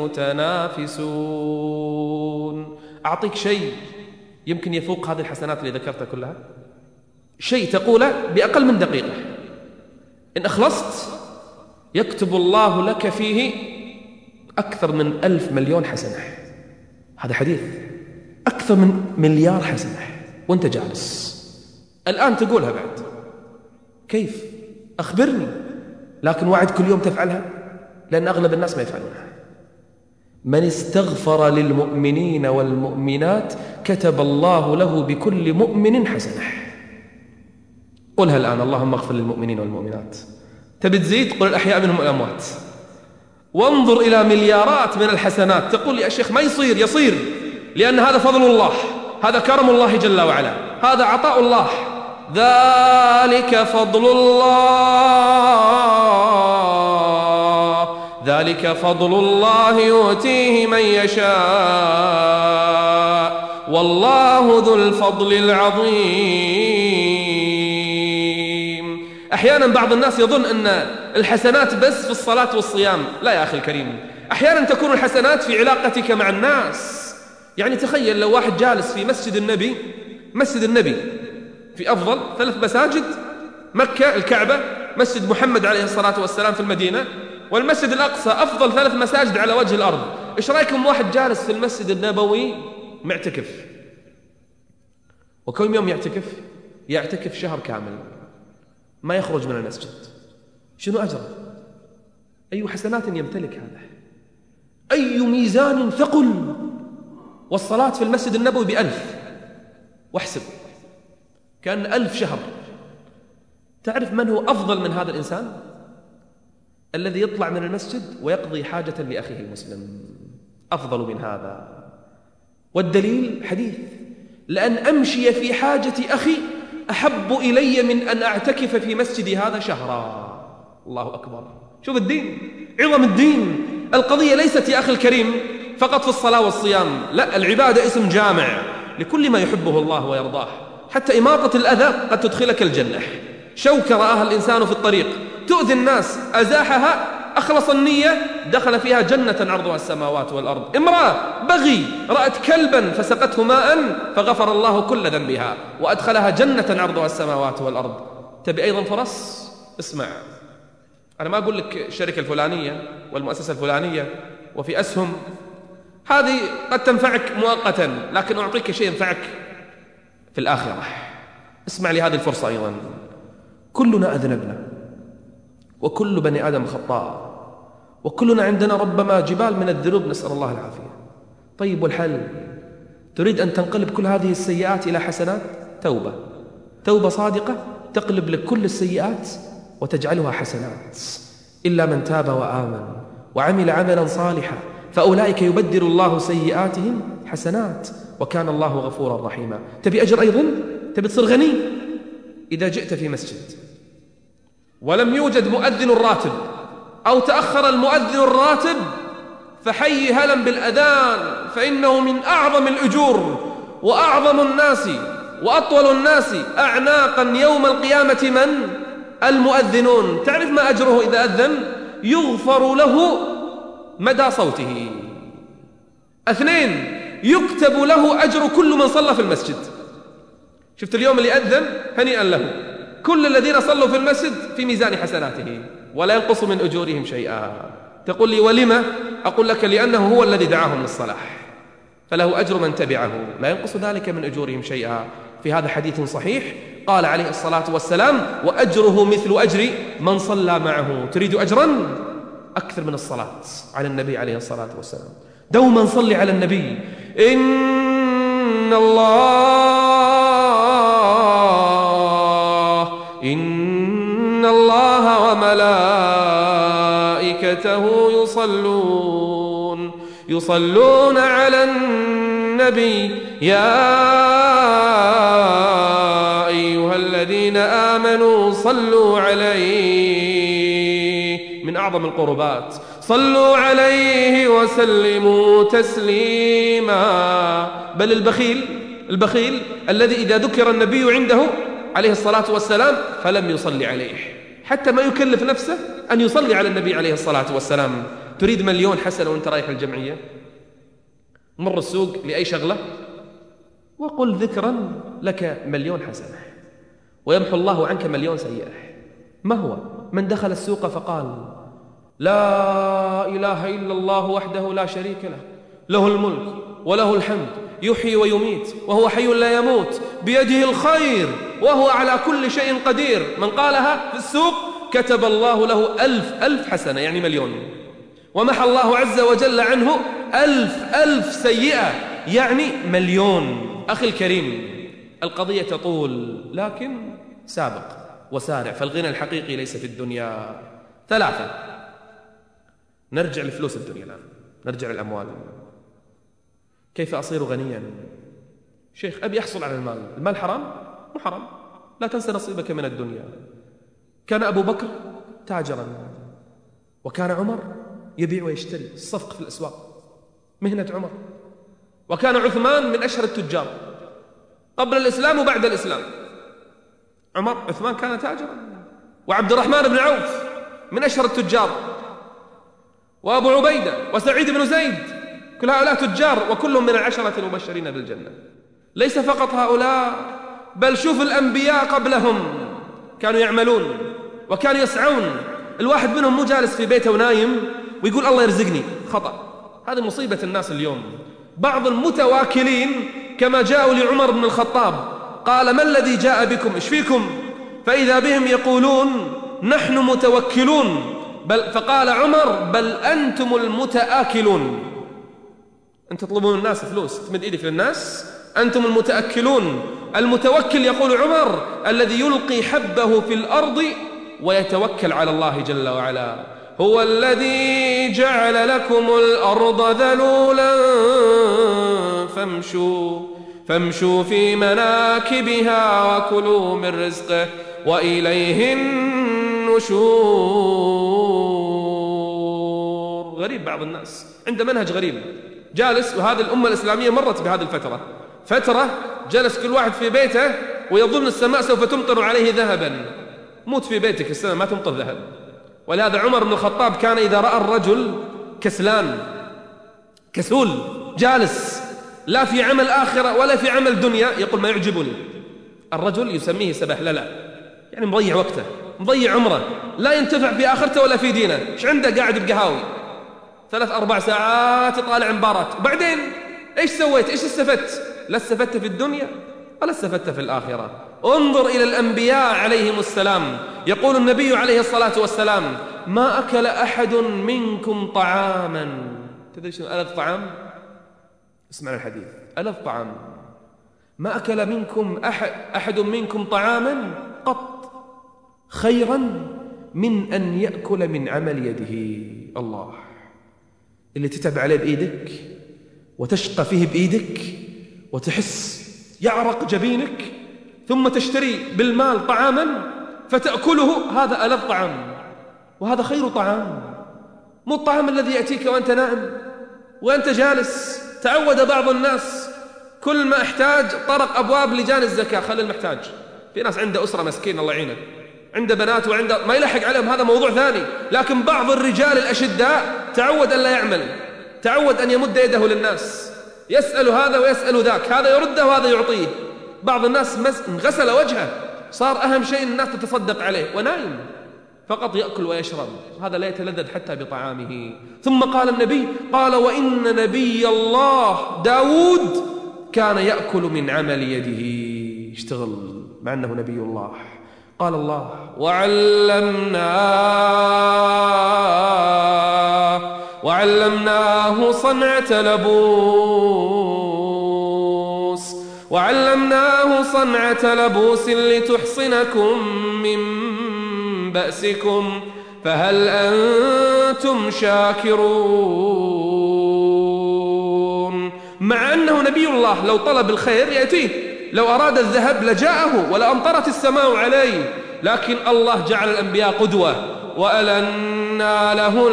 المتنافسون. أعطيك شيء يمكن يفوق هذه الحسنات اللي ذكرتها كلها، شيء تقوله بأقل من دقيقة، إن أخلصت يكتب الله لك فيه أكثر من ألف مليون حسنة. هذا حديث، أكثر من مليار حسنة وأنت جالس الآن تقولها بعد. كيف؟ أخبرني. لكن وعد كل يوم تفعلها، لأن أغلب الناس ما يفعلونها. من استغفر للمؤمنين والمؤمنات كتب الله له بكل مؤمن حسنة. قلها الآن، اللهم اغفر للمؤمنين والمؤمنات. تبي تزيد؟ قل الأحياء منهم الأموات. وانظر إلى مليارات من الحسنات. تقول يا شيخ ما يصير. يصير، لأن هذا فضل الله، هذا كرم الله جل وعلا، هذا عطاء الله. ذلك فضل الله، ذلك فضل الله يؤتيه من يشاء، والله ذو الفضل العظيم. أحيانا بعض الناس يظن أن الحسنات بس في الصلاة والصيام. لا يا أخي الكريم، أحيانا تكون الحسنات في علاقتك مع الناس. يعني تخيل لو واحد جالس في مسجد النبي، مسجد النبي في أفضل ثلاث مساجد، مكة الكعبة مسجد محمد عليه الصلاة والسلام في المدينة، والمسجد الأقصى أفضل ثلاث مساجد على وجه الأرض. إيش رأيكم واحد جالس في المسجد النبوي معتكف، وكم يوم يعتكف؟ يعتكف شهر كامل ما يخرج من المسجد. شنو أجره؟ أي حسنات يمتلك هذا؟ أي ميزان ثقل؟ والصلاة في المسجد النبوي بألف، واحسب كان ألف شهر. تعرف من هو أفضل من هذا الإنسان؟ الذي يطلع من المسجد ويقضي حاجة لأخيه المسلم، أفضل من هذا. والدليل حديث: لأن أمشي في حاجة أخي أحب إلي من أن أعتكف في مسجدي هذا شهرا. الله أكبر. شوف الدين، عظم الدين. القضية ليست يا أخي الكريم فقط في الصلاة والصيام، لا، العبادة اسم جامع لكل ما يحبه الله ويرضاه. حتى إماطة الأذى قد تدخلك الجنة. شوكة رآها الإنسان في الطريق تؤذي الناس، أزاحها، أخلص النية، دخل فيها جنة عرضها السماوات والأرض. امرأة بغي رأت كلبا فسقته ماء فغفر الله كل ذنبها وأدخلها جنة عرضها السماوات والأرض. تبي أيضا فرص؟ اسمع، أنا ما أقول لك الشركة الفلانية والمؤسسة الفلانية وفي أسهم، هذه قد تنفعك مؤقتا، لكن أعطيك شيء ينفعك في الآخرة. اسمع لي هذه الفرصة أيضا. كلنا أذنبنا، وكل بني آدم خطاء، وكلنا عندنا ربما جبال من الذنوب، نسأل الله العافية. طيب والحل؟ تريد أن تنقلب كل هذه السيئات إلى حسنات؟ توبة، توبة صادقة تقلب لك كل السيئات وتجعلها حسنات. إلا من تاب وآمن وعمل عملا صالحا فأولئك يبدل الله سيئاتهم حسنات وكان الله غفورا رحيما. تبي أجر أيضا؟ تبي تصير غني؟ إذا جئت في مسجد ولم يوجد مؤذن راتب أو تأخر المؤذن الراتب فحي هلا بالأذان، فإنه من أعظم الأجور وأعظم الناس وأطول الناس أعناقا يوم القيامة من؟ المؤذنون. تعرف ما أجره إذا أذن؟ يغفر له مدى صوته. اثنين، يكتب له أجر كل من صلى في المسجد. شفت اليوم اللي أذن؟ هنيئا له، كل الذين صلوا في المسجد في ميزان حسناته ولا ينقص من أجورهم شيئا. تقول لي ولما؟ أقول لك لأنه هو الذي دعاهم للصلاح، فله أجر من تبعه لا ينقص ذلك من أجورهم شيئا. في هذا حديث صحيح قال عليه الصلاة والسلام: وأجره مثل أجر من صلى معه. تريد أجرا؟ أكثر من الصلاة على النبي عليه الصلاة والسلام. دوما صلي على النبي. إن الله إن الله وملائكته يصلون يصلون على النبي يا أيها الذين آمنوا صلوا عليه. من أعظم القربات، صلوا عليه وسلموا تسليما. بل البخيل البخيل الذي إذا ذكر النبي عنده عليه الصلاة والسلام فلم يصلي عليه، حتى ما يكلف نفسه أن يصلي على النبي عليه الصلاة والسلام. تريد مليون حسنة وانت رايح الجمعية؟ مر السوق لأي شغلة وقل ذكرا لك مليون حسنة ويمحو الله عنك مليون سيئة. ما هو؟ من دخل السوق فقال: لا إله إلا الله وحده لا شريك له، له الملك وله الحمد، يحيي ويميت وهو حي لا يموت، بيده الخير وهو على كل شيء قدير. من قالها في السوق كتب الله له ألف ألف حسنة، يعني مليون، ومحى الله عز وجل عنه ألف ألف سيئة، يعني مليون. أخي الكريم، القضية تطول، لكن سابق وسارع، فالغنى الحقيقي ليس في الدنيا. ثلاثة، نرجع لفلوس الدنيا الآن، نرجع للأموال. كيف أصير غنيا؟ شيخ، أبي أحصل على المال. المال حرام؟ مو حرام، لا تنسى نصيبك من الدنيا. كان أبو بكر تاجرا، وكان عمر يبيع ويشتري، الصفق في الأسواق مهنة عمر. وكان عثمان من أشهر التجار قبل الإسلام وبعد الإسلام. عمر عثمان كان تاجرا، وعبد الرحمن بن عوف من أشهر التجار، وأبو عبيدة وسعيد بن زيد، كل هؤلاء تجار وكلهم من العشرة المبشرين بالجنة. ليس فقط هؤلاء، بل شوف الأنبياء قبلهم كانوا يعملون. وكانوا يسعون. الواحد منهم مو جالس في بيته ونايم ويقول الله يرزقني، خطأ. هذه مصيبة الناس اليوم. بعض المتواكلين كما جاءوا لعمر بن الخطاب قال ما الذي جاء بكم، إيش فيكم؟ فإذا بهم يقولون نحن متوكلون، بل فقال عمر بل أنتم المتآكلون. أنت تطلبون الناس فلوس، تمد إيدك للناس، أنتم المتأكلون. المتوكل يقول عمر الذي يلقي حبه في الأرض ويتوكل على الله جل وعلا. هو الذي جعل لكم الأرض ذلولا فامشوا فامشوا في مناكبها وكلوا من رزقه وإليه النشور. غريب بعض الناس عنده منهج غريب، جالس. وهذه الأمة الإسلامية مرت بهذه الفترة، فترة جلس كل واحد في بيته ويظن السماء سوف تمطر عليه ذهبا. موت في بيتك، السماء ما تمطر ذهب. ولهذا عمر بن الخطاب كان إذا رأى الرجل كسلان كسول جالس لا في عمل آخرة ولا في عمل دنيا يقول ما يعجبني. الرجل يسميه سبهللة، يعني مضيع وقته، مضيع عمره، لا ينتفع في آخرته ولا في دينه. إيش عنده؟ قاعد بقهاوي ثلاث أربع ساعات يطالع مباراة، وبعدين إيش سويت؟ إيش استفدت؟ لا استفدت في الدنيا ولا استفدت في الآخرة. انظر إلى الأنبياء عليهم السلام. يقول النبي عليه الصلاة والسلام ما أكل أحد منكم طعاما. تدري شنو ألذ طعام؟ اسمع الحديث، ألذ طعام. ما أكل منكم أحد, أحد منكم طعاما قط خيرا من أن يأكل من عمل يده. الله، اللي تتعب عليه بإيدك وتشقى فيه بإيدك وتحس يعرق جبينك، ثم تشتري بالمال طعاما فتأكله، هذا ألذ طعام وهذا خير طعام. مو الطعام الذي يأتيك وأنت نائم وأنت جالس. تعود بعض الناس كل ما احتاج طرق أبواب لجان الزكاة، خلي المحتاج. في ناس عنده أسرة مسكين الله يعينه، عنده بنات وعنده ما يلحق عليهم، هذا موضوع ثاني. لكن بعض الرجال الأشداء تعود أن لا يعمل، تعود أن يمد يده للناس، يسأل هذا ويسأل ذاك، هذا يرده وهذا يعطيه. بعض الناس غسل وجهه، صار أهم شيء الناس تتصدق عليه ونايم فقط يأكل ويشرب، هذا لا يتلذذ حتى بطعامه. ثم قال النبي قال وإن نبي الله داود كان يأكل من عمل يده، يشتغل مع أنه نبي الله. قال الله وعلمناه وعلمناه صنعة لبوس وعلمناه صنعة لبوس لتحصنكم من بأسكم فهل أنتم شاكرون. مع أنه نبي الله لو طلب الخير يأتيه، لو أراد الذهب لجاءه ولأمطرت السماء عليه، لكن الله جعل الأنبياء قدوة. وألنا له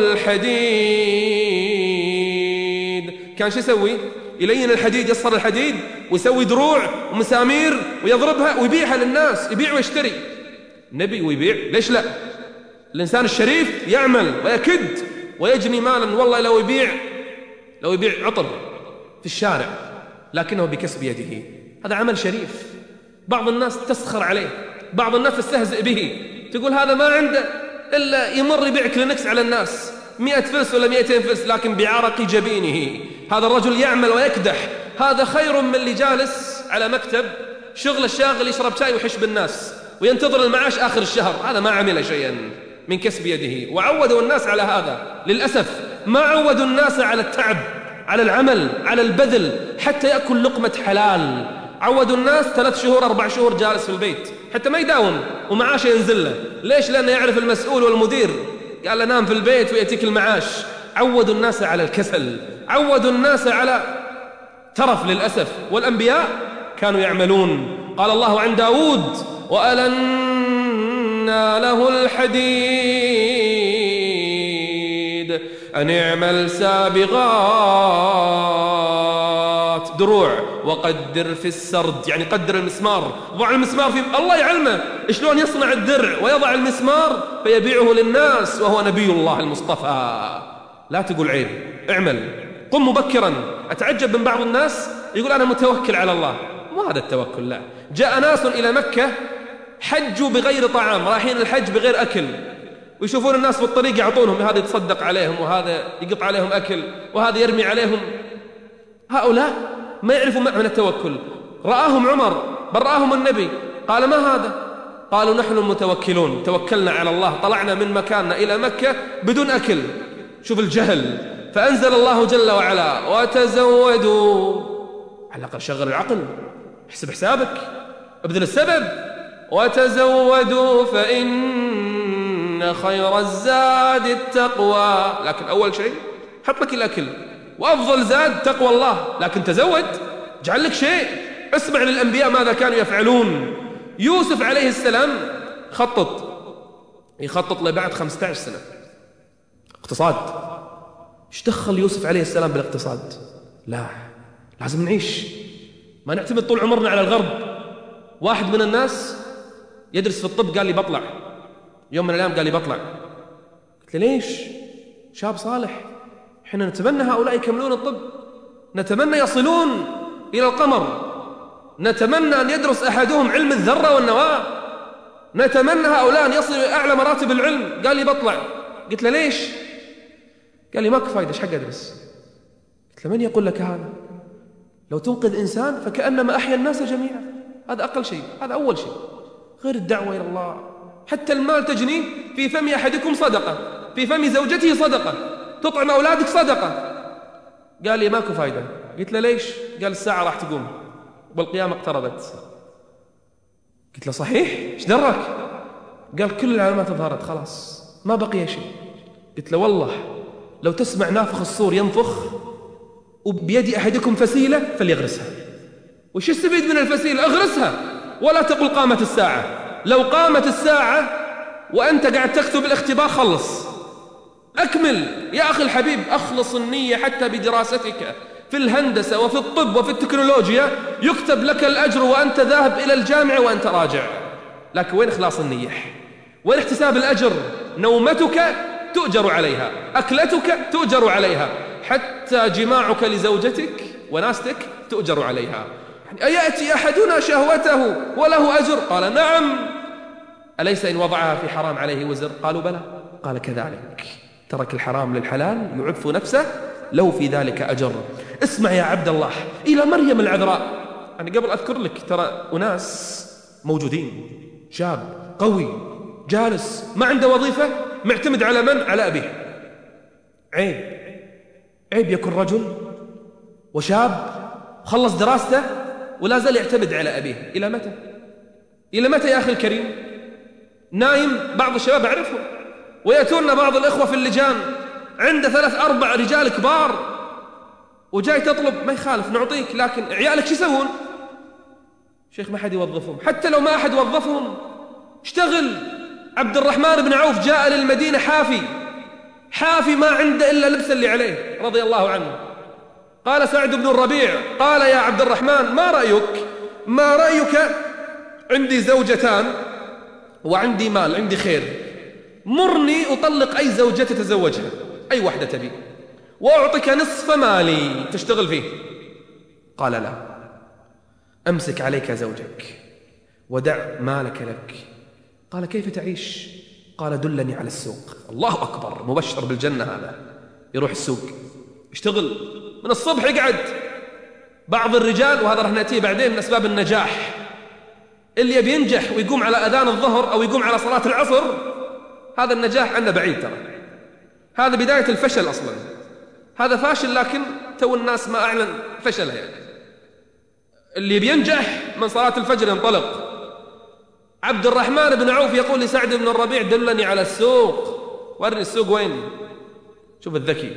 الحديد، كان شو يسوي؟ يلين الحديد، يصهر الحديد ويسوي دروع ومسامير ويضربها ويبيعها للناس، يبيع ويشتري. نبي ويبيع، ليش لا؟ الإنسان الشريف يعمل ويكد ويجني مالا، والله لو يبيع لو يبيع عطر في الشارع لكنه بكسب يده، هذا عمل شريف. بعض الناس تسخر عليه، بعض الناس تستهزئ به، تقول هذا ما عنده إلا يمر يبيع كلينكس على الناس مئة فلس ولا مئتين فلس لكن بعرق جبينه. هذا الرجل يعمل ويكدح، هذا خير من اللي جالس على مكتب شغل الشاغل يشرب شاي ويحش بالناس وينتظر المعاش آخر الشهر، هذا ما عمل شيئا من كسب يده. وعودوا الناس على هذا، للأسف ما عودوا الناس على التعب، على العمل، على البذل حتى يأكل لقمة حلال. عودوا الناس ثلاث شهور أربع شهور جالس في البيت حتى ما يداوم ومعاشه ينزل له. ليش؟ لأنه يعرف المسؤول والمدير قال له نام في البيت ويأتيك المعاش. عودوا الناس على الكسل، عودوا الناس على ترف للأسف. والأنبياء كانوا يعملون. قال الله عن داود وألنا له الحديد أن اعمل سابغات دروع وقدر في السرد، يعني قدر المسمار، ضع المسمار في الله يعلمه شلون يصنع الدرع ويضع المسمار فيبيعه للناس وهو نبي الله المصطفى. لا تقول عيب، اعمل، قم مبكرا. أتعجب من بعض الناس يقول أنا متوكل على الله، مو هذا التوكل. لا، جاء ناس إلى مكة حجوا بغير طعام، رايحين الحج بغير أكل، ويشوفون الناس بالطريق يعطونهم، هذا يتصدق عليهم وهذا يقط عليهم أكل وهذا يرمي عليهم. هؤلاء ما يعرفوا معنى التوكل. رآهم عمر بل رآهم النبي، قال ما هذا؟ قالوا نحن المتوكلون، توكلنا على الله، طلعنا من مكاننا إلى مكة بدون أكل. شوف الجهل. فأنزل الله جل وعلا وتزودوا، على الأقل شغل العقل، احسب حسابك، ابذل السبب. وتزودوا فإن خير الزاد التقوى، لكن أول شيء حط لك الأكل، وأفضل زاد تقوى الله، لكن تزود، اجعل لك شيء. اسمع للأنبياء ماذا كانوا يفعلون. يوسف عليه السلام خطط، يخطط لبعد خمسة عشر سنة اقتصاد. ايش دخل يوسف عليه السلام بالاقتصاد؟ لا، لازم نعيش، ما نعتمد طول عمرنا على الغرب. واحد من الناس يدرس في الطب قال لي بطلع، يوم من الأيام قال لي بطلع. قلت له ليش؟ شاب صالح، احنا نتمنى هؤلاء يكملون الطب، نتمنى يصلون إلى القمر، نتمنى أن يدرس أحدهم علم الذرة والنواة، نتمنى هؤلاء أن يصلوا إلى أعلى مراتب العلم. قال لي بطلع. قلت له ليش؟ قال لي ماكو فايدة، ايش حق أدرس؟ قلت له من يقول لك هذا؟ لو تنقذ إنسان فكأنما أحيا الناس جميعا، هذا أقل شيء، هذا أول شيء، غير الدعوة إلى الله. حتى المال تجنيه في فم أحدكم صدقة، في فم زوجته صدقة، تطعم أولادك صدقة. قال لي ماكو فايدة. قلت له ليش؟ قال الساعة راح تقوم والقيامة اقتربت. قلت له صحيح؟ ايش درك؟ قال كل العلامات ظهرت، خلاص ما بقي شيء. قلت له والله لو تسمع نافخ الصور ينفخ وبيد أحدكم فسيلة فليغرسها. وش يستفيد من الفسيلة؟ اغرسها، ولا تقل قامت الساعة. لو قامت الساعة وأنت قاعد تكتب الاختبار خلص، أكمل يا أخي الحبيب، أخلص النية. حتى بدراستك في الهندسة وفي الطب وفي التكنولوجيا يكتب لك الأجر وأنت ذاهب إلى الجامعة وأنت راجع، لكن وين إخلاص النية؟ وين احتساب الأجر؟ نومتك تؤجر عليها، أكلتك تؤجر عليها، حتى جماعك لزوجتك وناستك تؤجر عليها. يعني أيأتي أحدنا شهوته وله أجر؟ قال نعم. أليس إن وضعها في حرام عليه وزر؟ قالوا بلى. قال كذلك ترك الحرام للحلال يعف نفسه له في ذلك أجر. اسمع يا عبد الله إلى مريم العذراء. أنا قبل أذكر لك ترى أناس موجودين، شاب قوي جالس ما عنده وظيفة، معتمد على من؟ على أبيه. عيب عيب يكون رجل وشاب خلص دراسته ولا زال يعتمد على أبيه. إلى متى؟ إلى متى يا أخي الكريم؟ نايم بعض الشباب أعرفهم، ويأتون بعض الإخوة في اللجان عنده ثلاث أربع رجال كبار وجاي تطلب، ما يخالف نعطيك، لكن عيالك شو يسوون؟ شيخ ما حد يوظفهم. حتى لو ما أحد وظفهم اشتغل. عبد الرحمن بن عوف جاء للمدينة حافي حافي ما عنده إلا لبس اللي عليه رضي الله عنه. قال سعد بن الربيع قال يا عبد الرحمن ما رأيك؟ ما رأيك؟ عندي زوجتان وعندي مال، عندي خير، مرني أطلق أي زوجة تتزوجها، أي واحدة تبي، وأعطيك نصف مالي تشتغل فيه. قال لا، أمسك عليك زوجك ودع مالك لك. قال كيف تعيش؟ قال دلني على السوق. الله أكبر، مبشر بالجنة هذا. يروح السوق يشتغل من الصبح يقعد. بعض الرجال، وهذا راح نأتيه بعدين من أسباب النجاح، اللي يبي ينجح ويقوم على أذان الظهر أو يقوم على صلاة العصر، هذا النجاح عنا بعيد ترى، هذا بداية الفشل أصلا. هذا فاشل لكن تو الناس ما أعلن فشله. يعني اللي بينجح من صلاة الفجر ينطلق. عبد الرحمن بن عوف يقول لسعد بن الربيع دلني على السوق، ورني السوق وين. شوف الذكي،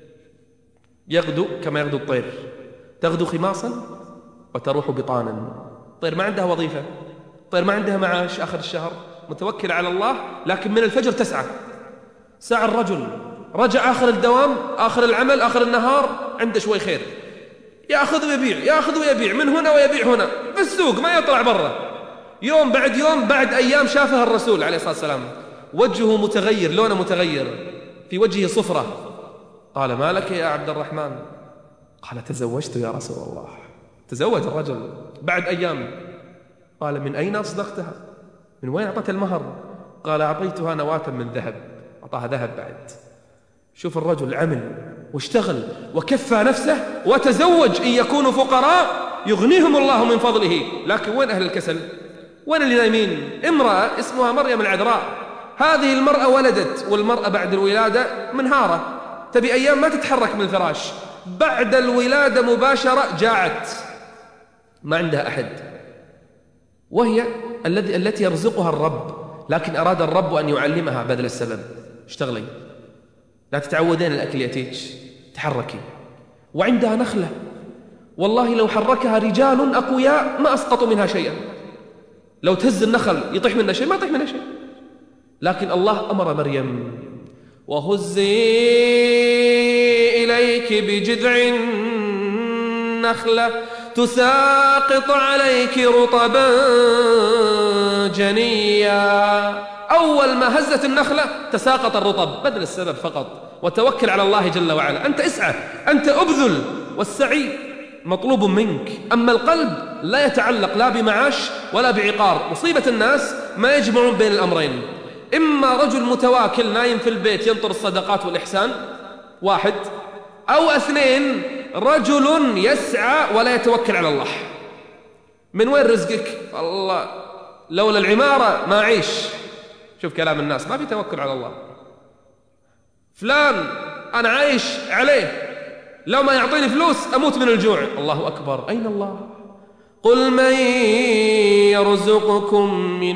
يغدو كما يغدو الطير، تغدو خماصا وتروح بطانا. الطير ما عندها وظيفة، الطير ما عندها معاش آخر الشهر، متوكل على الله، لكن من الفجر تسعى. سعى الرجل، رجع آخر الدوام آخر العمل آخر النهار عنده شوي خير، يأخذ ويبيع يأخذ ويبيع من هنا ويبيع هنا في السوق، ما يطلع برا. يوم بعد يوم بعد أيام شافها الرسول عليه الصلاة والسلام، وجهه متغير، لونه متغير، في وجهه صفرة. قال ما لك يا عبد الرحمن؟ قال تزوجت يا رسول الله. تزوج الرجل بعد أيام. قال من أين أصدقتها؟ من وين أعطت المهر؟ قال أعطيتها نواة من ذهب، أعطاها ذهب بعد. شوف الرجل عمل واشتغل وكفى نفسه وتزوج، إن يكونوا فقراء يغنيهم الله من فضله. لكن وين أهل الكسل؟ وين اللي نايمين؟ امرأة اسمها مريم العذراء، هذه المرأة ولدت، والمرأة بعد الولادة منهارة، تبي أيام ما تتحرك من الفراش، بعد الولادة مباشرة جاعت، ما عندها أحد، وهي الذي التي يرزقها الرب، لكن أراد الرب أن يعلمها بذل السبب. اشتغلي، لا تتعودين الأكل يأتيك، تحركي. وعندها نخلة، والله لو حركها رجال أقوياء ما أسقطوا منها شيئا، لو تهز النخل يطيح منها شيء ما يطيح منها شيء. لكن الله أمر مريم: وهزي إليك بجذع النخلة تساقط عليك رطبا جنيا. أول ما هزت النخلة تساقط الرطب، بذل السبب فقط، وتوكل على الله جل وعلا. أنت اسعى، أنت أبذل، والسعي مطلوب منك. أما القلب لا يتعلق لا بمعاش ولا بعقار. مصيبة الناس ما يجمعون بين الأمرين، إما رجل متواكل نايم في البيت ينطر الصدقات والإحسان واحد، أو اثنين رجل يسعى ولا يتوكل على الله. من وين رزقك؟ الله لولا العمارة ما أعيش. شوف كلام الناس، ما في توكل على الله. فلان أنا عايش عليه، لو ما يعطيني فلوس أموت من الجوع. الله أكبر، أين الله؟ قل من يرزقكم من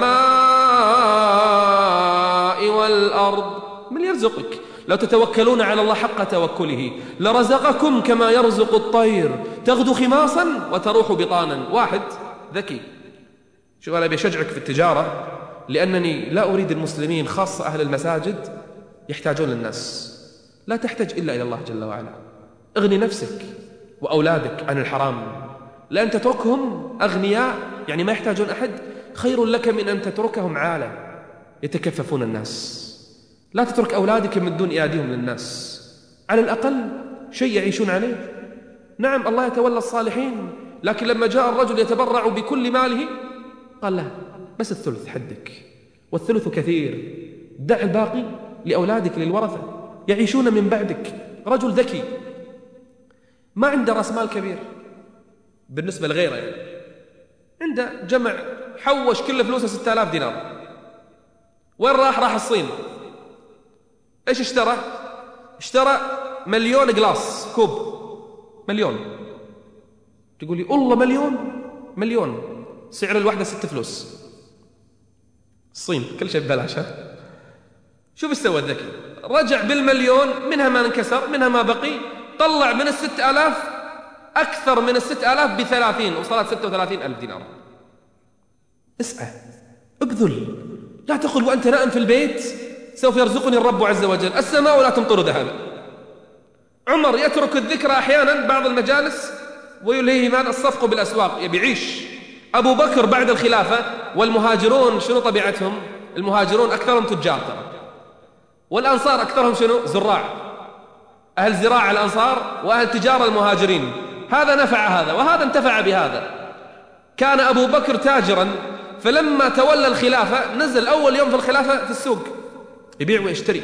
السماء والأرض؟ من يرزقك؟ لو تتوكلون على الله حق توكله لرزقكم كما يرزق الطير تغدو خماصا وتروح بطانا. واحد ذكي، شوف أنا بشجعك في التجارة، لأنني لا أريد المسلمين خاصة أهل المساجد يحتاجون للناس. لا تحتاج إلا إلى الله جل وعلا. اغني نفسك وأولادك عن الحرام، لأن تتركهم أغنياء يعني ما يحتاجون أحد خير لك من أن تتركهم عالة يتكففون الناس. لا تترك أولادك من دون إياديهم للناس، على الأقل شيء يعيشون عليه. نعم الله يتولى الصالحين، لكن لما جاء الرجل يتبرع بكل ماله قال له بس الثلث حدك، والثلث كثير، دع الباقي لأولادك للورثة يعيشون من بعدك. رجل ذكي ما عنده رأس مال كبير بالنسبة لغيره، يعني عنده جمع، حوش كل فلوسه ستة آلاف دينار. وين راح؟ راح الصين. ايش اشترى؟ اشترى مليون قلاص كوب، مليون. تقول لي الله مليون؟ مليون سعر الوحدة ست فلوس. الصين كل شيء ببلاش. شوف ايش سوى الذكي، رجع بالمليون، منها ما انكسر منها ما بقي، طلع من الست آلاف أكثر من الست آلاف بثلاثين، وصلت ستة وثلاثين ألف دينار. اسعى، ابذل، لا تقل وأنت نائم في البيت سوف يرزقني الرب عز وجل، السماء لا تمطر ذهبا. عمر يترك الذكر أحيانا بعض المجالس ويلهيه مال الصفق بالأسواق، يبي يعيش. أبو بكر بعد الخلافة، والمهاجرون شنو طبيعتهم؟ المهاجرون أكثرهم تجار ترى، والأنصار أكثرهم شنو؟ زراع. أهل زراعة الأنصار وأهل تجارة المهاجرين. هذا نفع هذا وهذا انتفع بهذا. كان أبو بكر تاجرا، فلما تولى الخلافة نزل أول يوم في الخلافة في السوق يبيع ويشتري،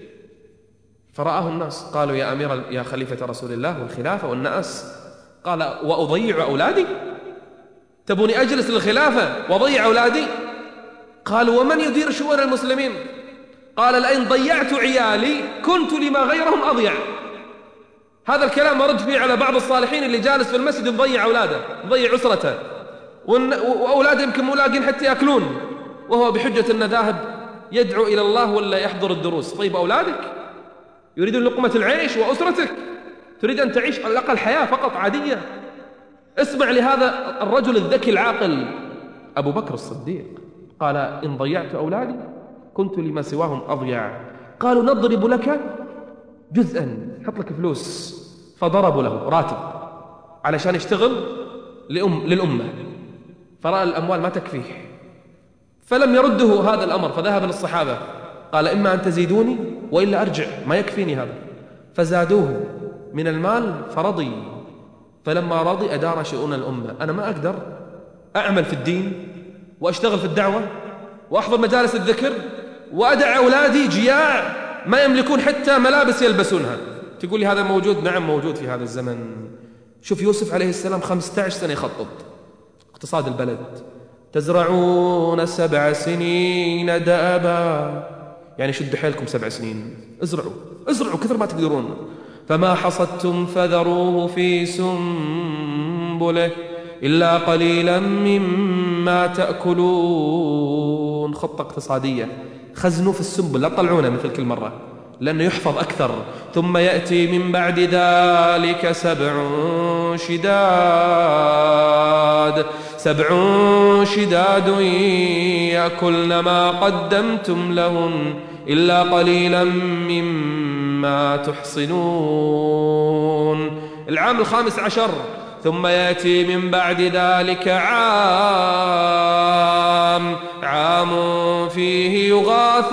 فرآه الناس قالوا يا أمير يا خليفة رسول الله والخلافة والناس، قال وأضيع أولادي؟ تبوني أجلس للخلافة وأضيع أولادي؟ قالوا ومن يدير شؤون المسلمين؟ قال لئن ضيعت عيالي كنت لما غيرهم أضيع. هذا الكلام أرد فيه على بعض الصالحين اللي جالس في المسجد مضيع أولاده، مضيع أسرته، وأولاده يمكن ملاقين حتى يأكلون، وهو بحجة أن ذاهب يدعو إلى الله ولا يحضر الدروس. طيب أولادك يريدون لقمة العيش وأسرتك، تريد أن تعيش على الأقل حياة فقط عادية. اسمع لهذا الرجل الذكي العاقل أبو بكر الصديق، قال إن ضيعت أولادي كنت لما سواهم أضيع. قالوا نضرب لك جزءا، حط لك فلوس، فضربوا له راتب علشان يشتغل لأم للأمة، فرأى الأموال ما تكفيه، فلم يرده هذا الأمر، فذهب للصحابة قال إما أن تزيدوني وإلا أرجع، ما يكفيني هذا. فزادوه من المال فرضي، فلما رضي أدار شؤون الأمة. أنا ما أقدر أعمل في الدين وأشتغل في الدعوة وأحضر مجالس الذكر وأدع أولادي جياع ما يملكون حتى ملابس يلبسونها. تقول لي هذا موجود؟ نعم موجود في هذا الزمن. شوف يوسف عليه السلام خمسة عشر سنة يخطط اقتصاد البلد. تزرعون سبع سنين دأبا، يعني شدوا حيلكم سبع سنين، ازرعوا ازرعوا كثر ما تقدرون. فما حصدتم فذروه في سنبله إلا قليلا مما تأكلون. خطة اقتصادية، خزنوا في السنبل لا تطلعونه مثل كل مرة لأنه يحفظ أكثر. ثم يأتي من بعد ذلك سبع شداد سبع شداد يأكلن ما قدمتم لهن إلا قليلا مما تحصنون. العام الخامس عشر ثم يأتي من بعد ذلك عام عام فيه يغاث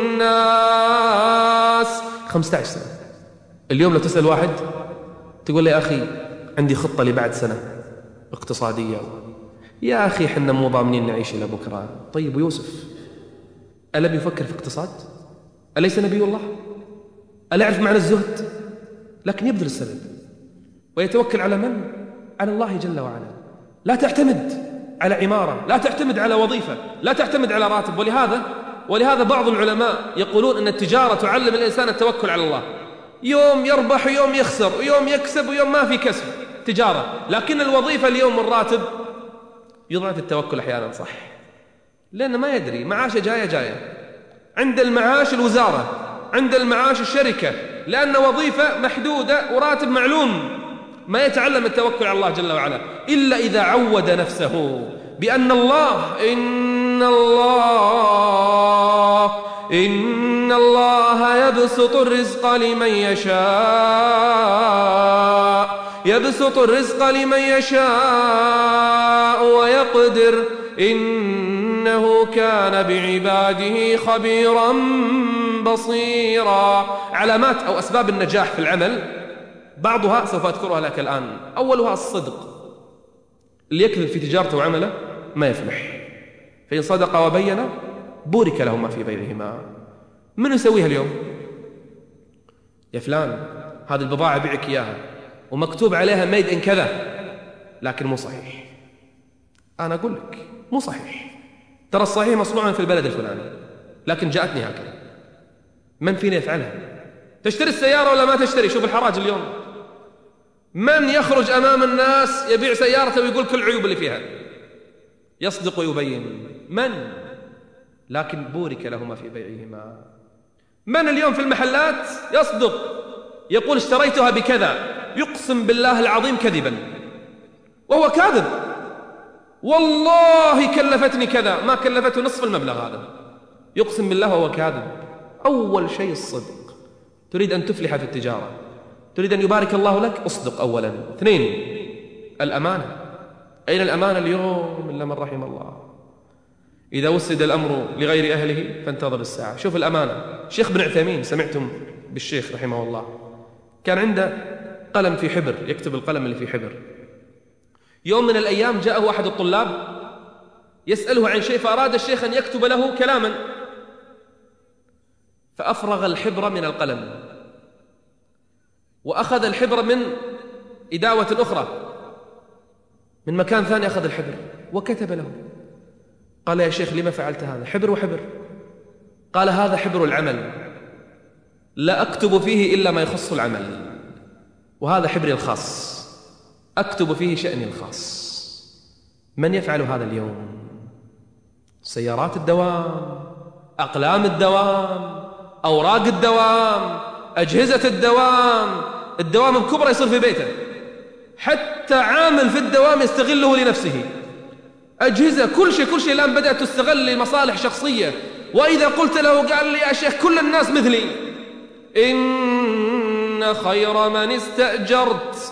الناس. خمسة عشر سنة. اليوم لو تسأل واحد تقول لي يا أخي عندي خطة لبعد سنة اقتصادية، يا أخي حنا مو ضامنين نعيش إلى بكرة. طيب ويوسف ألم يفكر في اقتصاد؟ أليس نبي الله؟ ألا يعرف معنى الزهد؟ لكن يبذل السبب ويتوكل على من؟ على الله جل وعلا. لا تعتمد على عمارة، لا تعتمد على وظيفة، لا تعتمد على راتب. ولهذا ولهذا بعض العلماء يقولون أن التجارة تعلم الإنسان التوكل على الله. يوم يربح ويوم يخسر ويوم يكسب ويوم ما في كسب، تجارة. لكن الوظيفة اليوم الراتب يضعف التوكل أحيانا، صح، لأنه ما يدري معاشه جاية جاية. عند المعاش الوزارة، عند المعاش الشركة، لأن وظيفة محدودة وراتب معلوم. ما يتعلم التوكل على الله جل وعلا إلا إذا عود نفسه بأن الله إن الله إن الله يبسط الرزق لمن يشاء يبسط الرزق لمن يشاء ويقدر إنه كان بعباده خبيرا بصيرا. علامات أو أسباب النجاح في العمل بعضها سوف أذكرها لك الآن. أولها الصدق. اللي يكذب في تجارته وعمله ما يفلح. فإن صدق وبين بورك لهما في بيعهما. من يسويها اليوم؟ يا فلان هذه البضاعة بيعك إياها ومكتوب عليها ميد إن كذا، لكن مو صحيح. أنا أقول لك مو صحيح، ترى الصحيح مصنوعا في البلد الفلاني، لكن جاءتني هكذا. من فينا يفعلها؟ تشتري السيارة ولا ما تشتري؟ شوف الحراج اليوم. من يخرج أمام الناس يبيع سيارته ويقول كل العيوب اللي فيها؟ يصدق ويبين. من؟ لكن بورك لهما في بيعهما. من اليوم في المحلات يصدق يقول اشتريتها بكذا، يقسم بالله العظيم كذبا وهو كاذب، والله كلفتني كذا، ما كلفته نصف المبلغ هذا، يقسم بالله وهو كاذب. أول شيء الصدق. تريد أن تفلح في التجارة، تريد أن يبارك الله لك، اصدق أولا. اثنين الأمانة. أين الأمانة اليوم إلا من رحم الله؟ إذا وسد الأمر لغير أهله فانتظر الساعة. شوف الأمانة. شيخ بن عثيمين سمعتم بالشيخ رحمه الله، كان عنده قلم في حبر يكتب القلم اللي في حبر. يوم من الأيام جاءه أحد الطلاب يسأله عن شيء، فأراد الشيخ أن يكتب له كلاما، فأفرغ الحبر من القلم وأخذ الحبر من إداوة أخرى من مكان ثاني، أخذ الحبر وكتب له. قال يا شيخ لما فعلت هذا؟ حبر وحبر. قال هذا حبر العمل، لا أكتب فيه إلا ما يخص العمل، وهذا حبري الخاص أكتب فيه شأني الخاص. من يفعل هذا اليوم؟ سيارات الدوام، أقلام الدوام، أوراق الدوام، أجهزة الدوام. الدوام بكبرى يصير في بيته، حتى عامل في الدوام يستغله لنفسه. أجهزة، كل شيء كل شيء الآن بدأت تستغل لمصالح شخصية. وإذا قلت له قال لي يا شيخ كل الناس مثلي. إن خير من استأجرت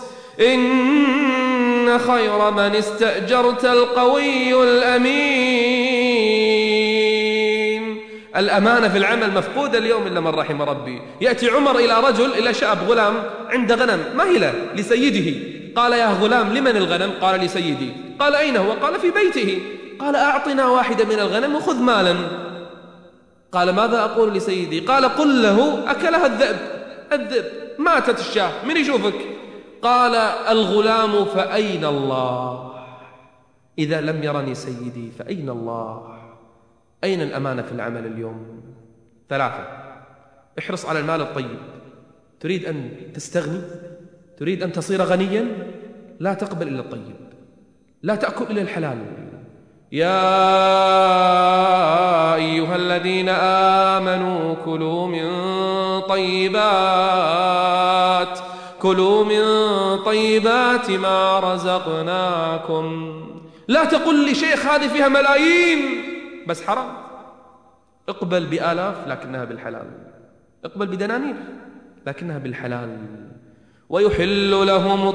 إن خير من استأجرت القوي الأمين. الأمانة في العمل مفقودة اليوم إلا من رحم ربي. يأتي عمر إلى رجل، إلى شاب غلام عند غنم، ما هي له؟ لسيده. قال يا غلام لمن الغنم؟ قال لسيدي. قال أين هو؟ قال في بيته. قال أعطنا واحدة من الغنم وخذ مالا. قال ماذا أقول لسيدي؟ قال قل له أكلها الذئب، الذئب ماتت الشاة، من يشوفك؟ قال الغلام فأين الله؟ إذا لم يرني سيدي فأين الله؟ أين الأمانة في العمل اليوم؟ ثلاثة: احرص على المال الطيب. تريد أن تستغني؟ تريد أن تصير غنيا؟ لا تقبل إلا الطيب، لا تأكل إلا الحلال. يا أيها الذين آمنوا كلوا من طيبات كلوا من طيبات ما رزقناكم. لا تقل لي شيخ هذه فيها ملايين بس حرام. اقبل بآلاف لكنها بالحلال، اقبل بدنانير لكنها بالحلال. ويحل لهم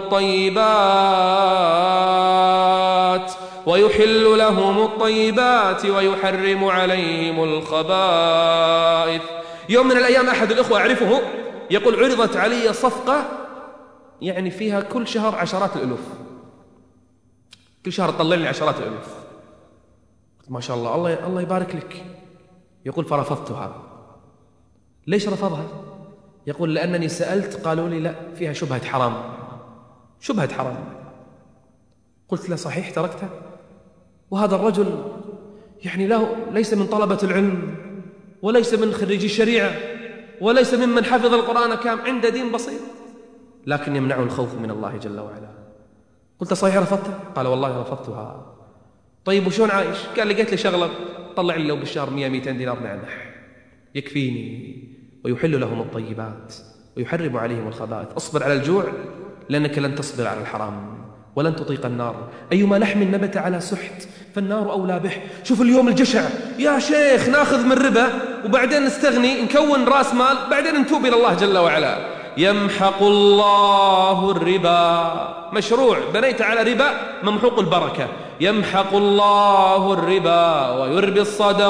الطيبات ويحل لهم الطيبات ويحرم عليهم الخبائث. يوم من الأيام أحد الأخوة أعرفه يقول عرضت علي صفقة يعني فيها كل شهر عشرات الألوف، كل شهر طلع لي عشرات الألوف. ما شاء الله، الله الله يبارك لك. يقول فرفضتها. ليش رفضها؟ يقول لأنني سألت قالوا لي لا فيها شبهة حرام، شبهة حرام. قلت له صحيح تركتها؟ وهذا الرجل يعني له ليس من طلبة العلم وليس من خريجي الشريعة وليس ممن حفظ القرآن كام، عنده دين بسيط لكن يمنعه الخوف من الله جل وعلا. قلت صحيح رفضتها؟ قال والله رفضتها. طيب وشون عايش؟ قال لقيت لي شغلة طلع لي لو بالشهر مئة مئتين دينار نعنح يكفيني. ويحل لهم الطيبات ويحرم عليهم الخبائث. اصبر على الجوع لأنك لن تصبر على الحرام ولن تطيق النار. أيما لحم نبت على سحت فالنار أولى به. شوف اليوم الجشع، يا شيخ ناخذ من ربا وبعدين نستغني نكون راس مال بعدين نتوب إلى الله جل وعلا. يمحق الله الربا، مشروع بنيت على ربا ممحوق البركة. يمحق الله الربا ويربي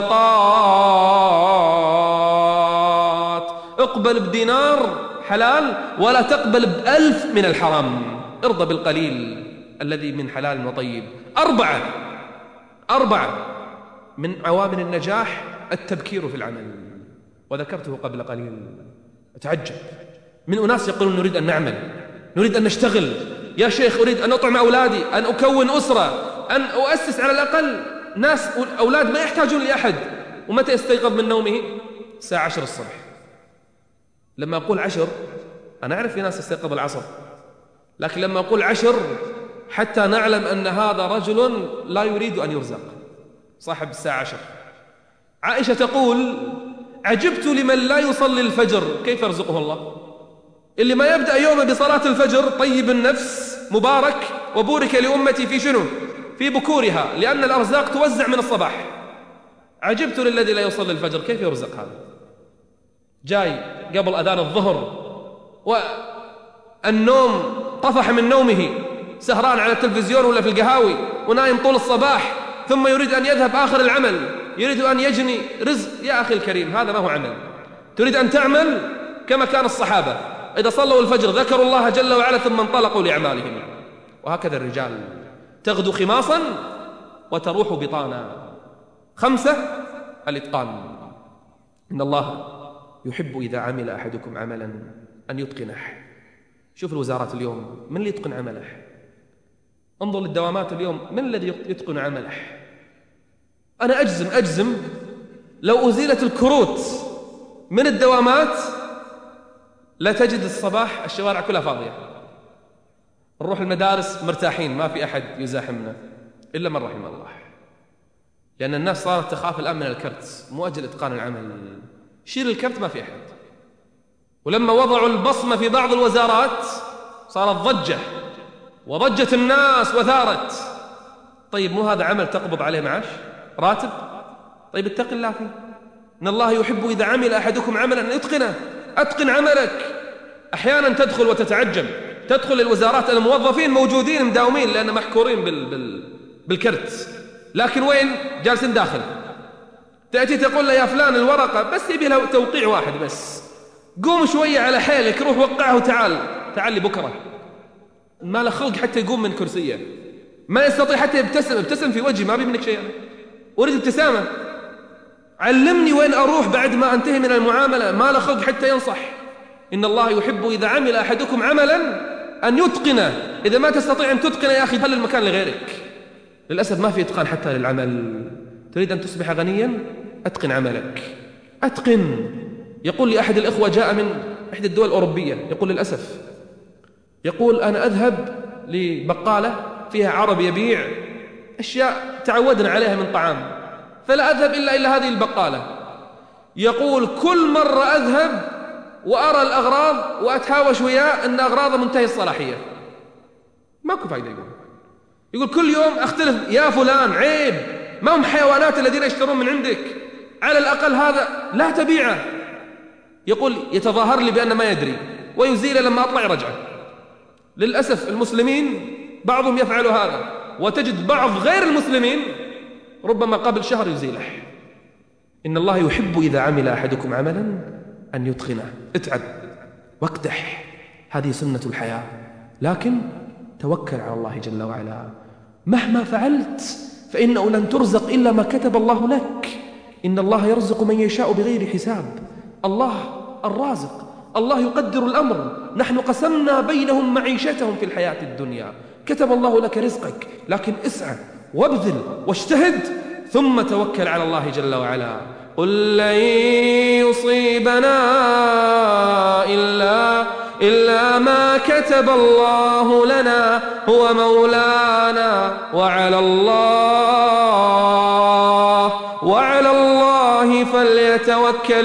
الصدقات. اقبل بدينار حلال ولا تقبل بألف من الحرام. ارضى بالقليل الذي من حلال وطيب. أربعة أربعة من عوامل النجاح التبكير في العمل، وذكرته قبل قليل. أتعجب من أناس يقولون نريد أن نعمل، نريد أن نشتغل. يا شيخ أريد أن أطعم أولادي، أن أكون أسرة، أن أؤسس على الأقل ناس أولاد ما يحتاجون لأحد. ومتى يستيقظ من نومه؟ الساعة عشر الصبح. لما أقول عشر أنا أعرف في ناس يستيقظ العصر، لكن لما أقول عشر حتى نعلم أن هذا رجل لا يريد أن يرزق، صاحب الساعة عشر. عائشة تقول عجبت لمن لا يصلي الفجر كيف يرزقه الله. اللي ما يبدأ يومه بصلاة الفجر طيب النفس مبارك، وبورك لأمتي في شنو؟ في بكورها، لأن الأرزاق توزع من الصباح. عجبت للذي لا يصلي الفجر كيف يرزق هذا؟ جاي قبل أذان الظهر والنوم طفح من نومه، سهران على التلفزيون ولا في القهاوي ونايم طول الصباح، ثم يريد أن يذهب آخر العمل، يريد أن يجني رزق. يا أخي الكريم هذا ما هو عمل. تريد أن تعمل كما كان الصحابة إذا صلوا الفجر ذكروا الله جل وعلا ثم انطلقوا لأعمالهم. وهكذا الرجال تغدو خماصا وتروح بطانا. خمسة الإتقان. إن الله يحب إذا عمل أحدكم عملا أن يتقنه. شوف الوزارات اليوم من اللي يتقن عمله؟ انظر للدوامات اليوم من الذي يتقن عمله؟ أنا أجزم أجزم لو أزيلت الكروت من الدوامات لا تجد الصباح الشوارع كلها فاضية. نروح المدارس مرتاحين ما في أحد يزاحمنا إلا من رحم الله، لأن الناس صارت تخاف الآن من الكرت مو أجل إتقان العمل. شيل الكرت ما في أحد. ولما وضعوا البصمة في بعض الوزارات صارت ضجة وضجت الناس وثارت. طيب مو هذا عمل تقبض عليه معاش راتب؟ طيب اتق الله فيه. إن الله يحب إذا عمل أحدكم عملا أن يتقنه. أتقن عملك. أحيانا تدخل وتتعجب، تدخل الوزارات الموظفين موجودين مداومين لأن محكورين بال... بال... بالكرت، لكن وين جالسين داخل. تأتي تقول له يا فلان الورقة بس يبي له توقيع واحد بس، قوم شوية على حيلك روح وقعه وتعال تعال لي بكرة. ما له خلق حتى يقوم من كرسيه. ما يستطيع حتى يبتسم، ابتسم في وجهي، ما أبي منك شيء، أريد ابتسامة. علمني وين أروح بعد ما أنتهي من المعاملة، ما له خلق حتى ينصح. إن الله يحب إذا عمل أحدكم عملا أن يتقنه. إذا ما تستطيع أن تتقن يا أخي خلي المكان لغيرك. للأسف ما في إتقان حتى للعمل. تريد أن تصبح غنيا؟ أتقن عملك، أتقن. يقول لي أحد الإخوة جاء من إحدى الدول الأوروبية، يقول للأسف، يقول أنا أذهب لبقالة فيها عرب يبيع أشياء تعودنا عليها من طعام، فلا أذهب إلا إلى هذه البقالة. يقول كل مرة أذهب وأرى الأغراض وأتهاوش وياه أن أغراضه منتهي الصلاحية، ماكو فايدة. يقول يقول كل يوم أختلف، يا فلان عيب، ما هم حيوانات الذين يشترون من عندك، على الأقل هذا لا تبيعه. يقول يتظاهر لي بأن ما يدري ويزيل لما أطلع رجعه. للأسف المسلمين بعضهم يفعل هذا، وتجد بعض غير المسلمين ربما قبل شهر يزيله. إن الله يحب إذا عمل أحدكم عملا أن يتقنه. اتعب واكدح، هذه سنة الحياة، لكن توكل على الله جل وعلا. مهما فعلت فإنه لن ترزق إلا ما كتب الله لك. إن الله يرزق من يشاء بغير حساب. الله الرازق، الله يقدر الأمر. نحن قسمنا بينهم معيشتهم في الحياة الدنيا. كتب الله لك رزقك، لكن اسعى وابذل واجتهد، ثم توكل على الله جل وعلا. قل لن يصيبنا إلا, إلا ما كتب الله لنا هو مولانا وعلى الله وعلى الله فليتوكل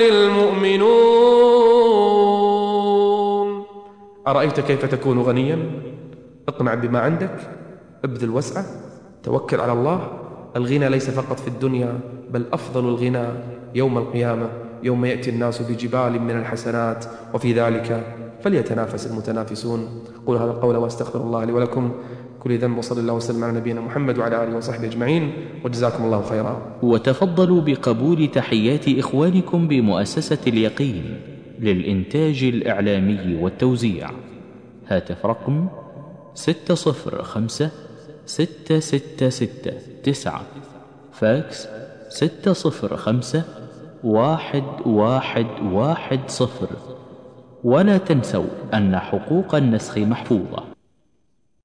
المؤمنون. أرأيت كيف تكون غنيا؟ اقنع بما عندك، ابذل واسعى، توكل على الله. الغنى ليس فقط في الدنيا، بل أفضل الغنى يوم القيامة، يوم يأتي الناس بجبال من الحسنات، وفي ذلك فليتنافس المتنافسون. قول هذا القول واستغفر الله لي ولكم كل ذنب، وصلى الله وسلم على نبينا محمد وعلى آله وصحبه أجمعين، وجزاكم الله خيرا. وتفضلوا بقبول تحيات إخوانكم بمؤسسة اليقين للإنتاج الإعلامي والتوزيع. هاتف رقم ستة صفر خمسة ستة ستة ستة تسعة، فاكس ستة صفر خمسة واحد واحد واحد صفر. ولا تنسوا أن حقوق النسخ محفوظة.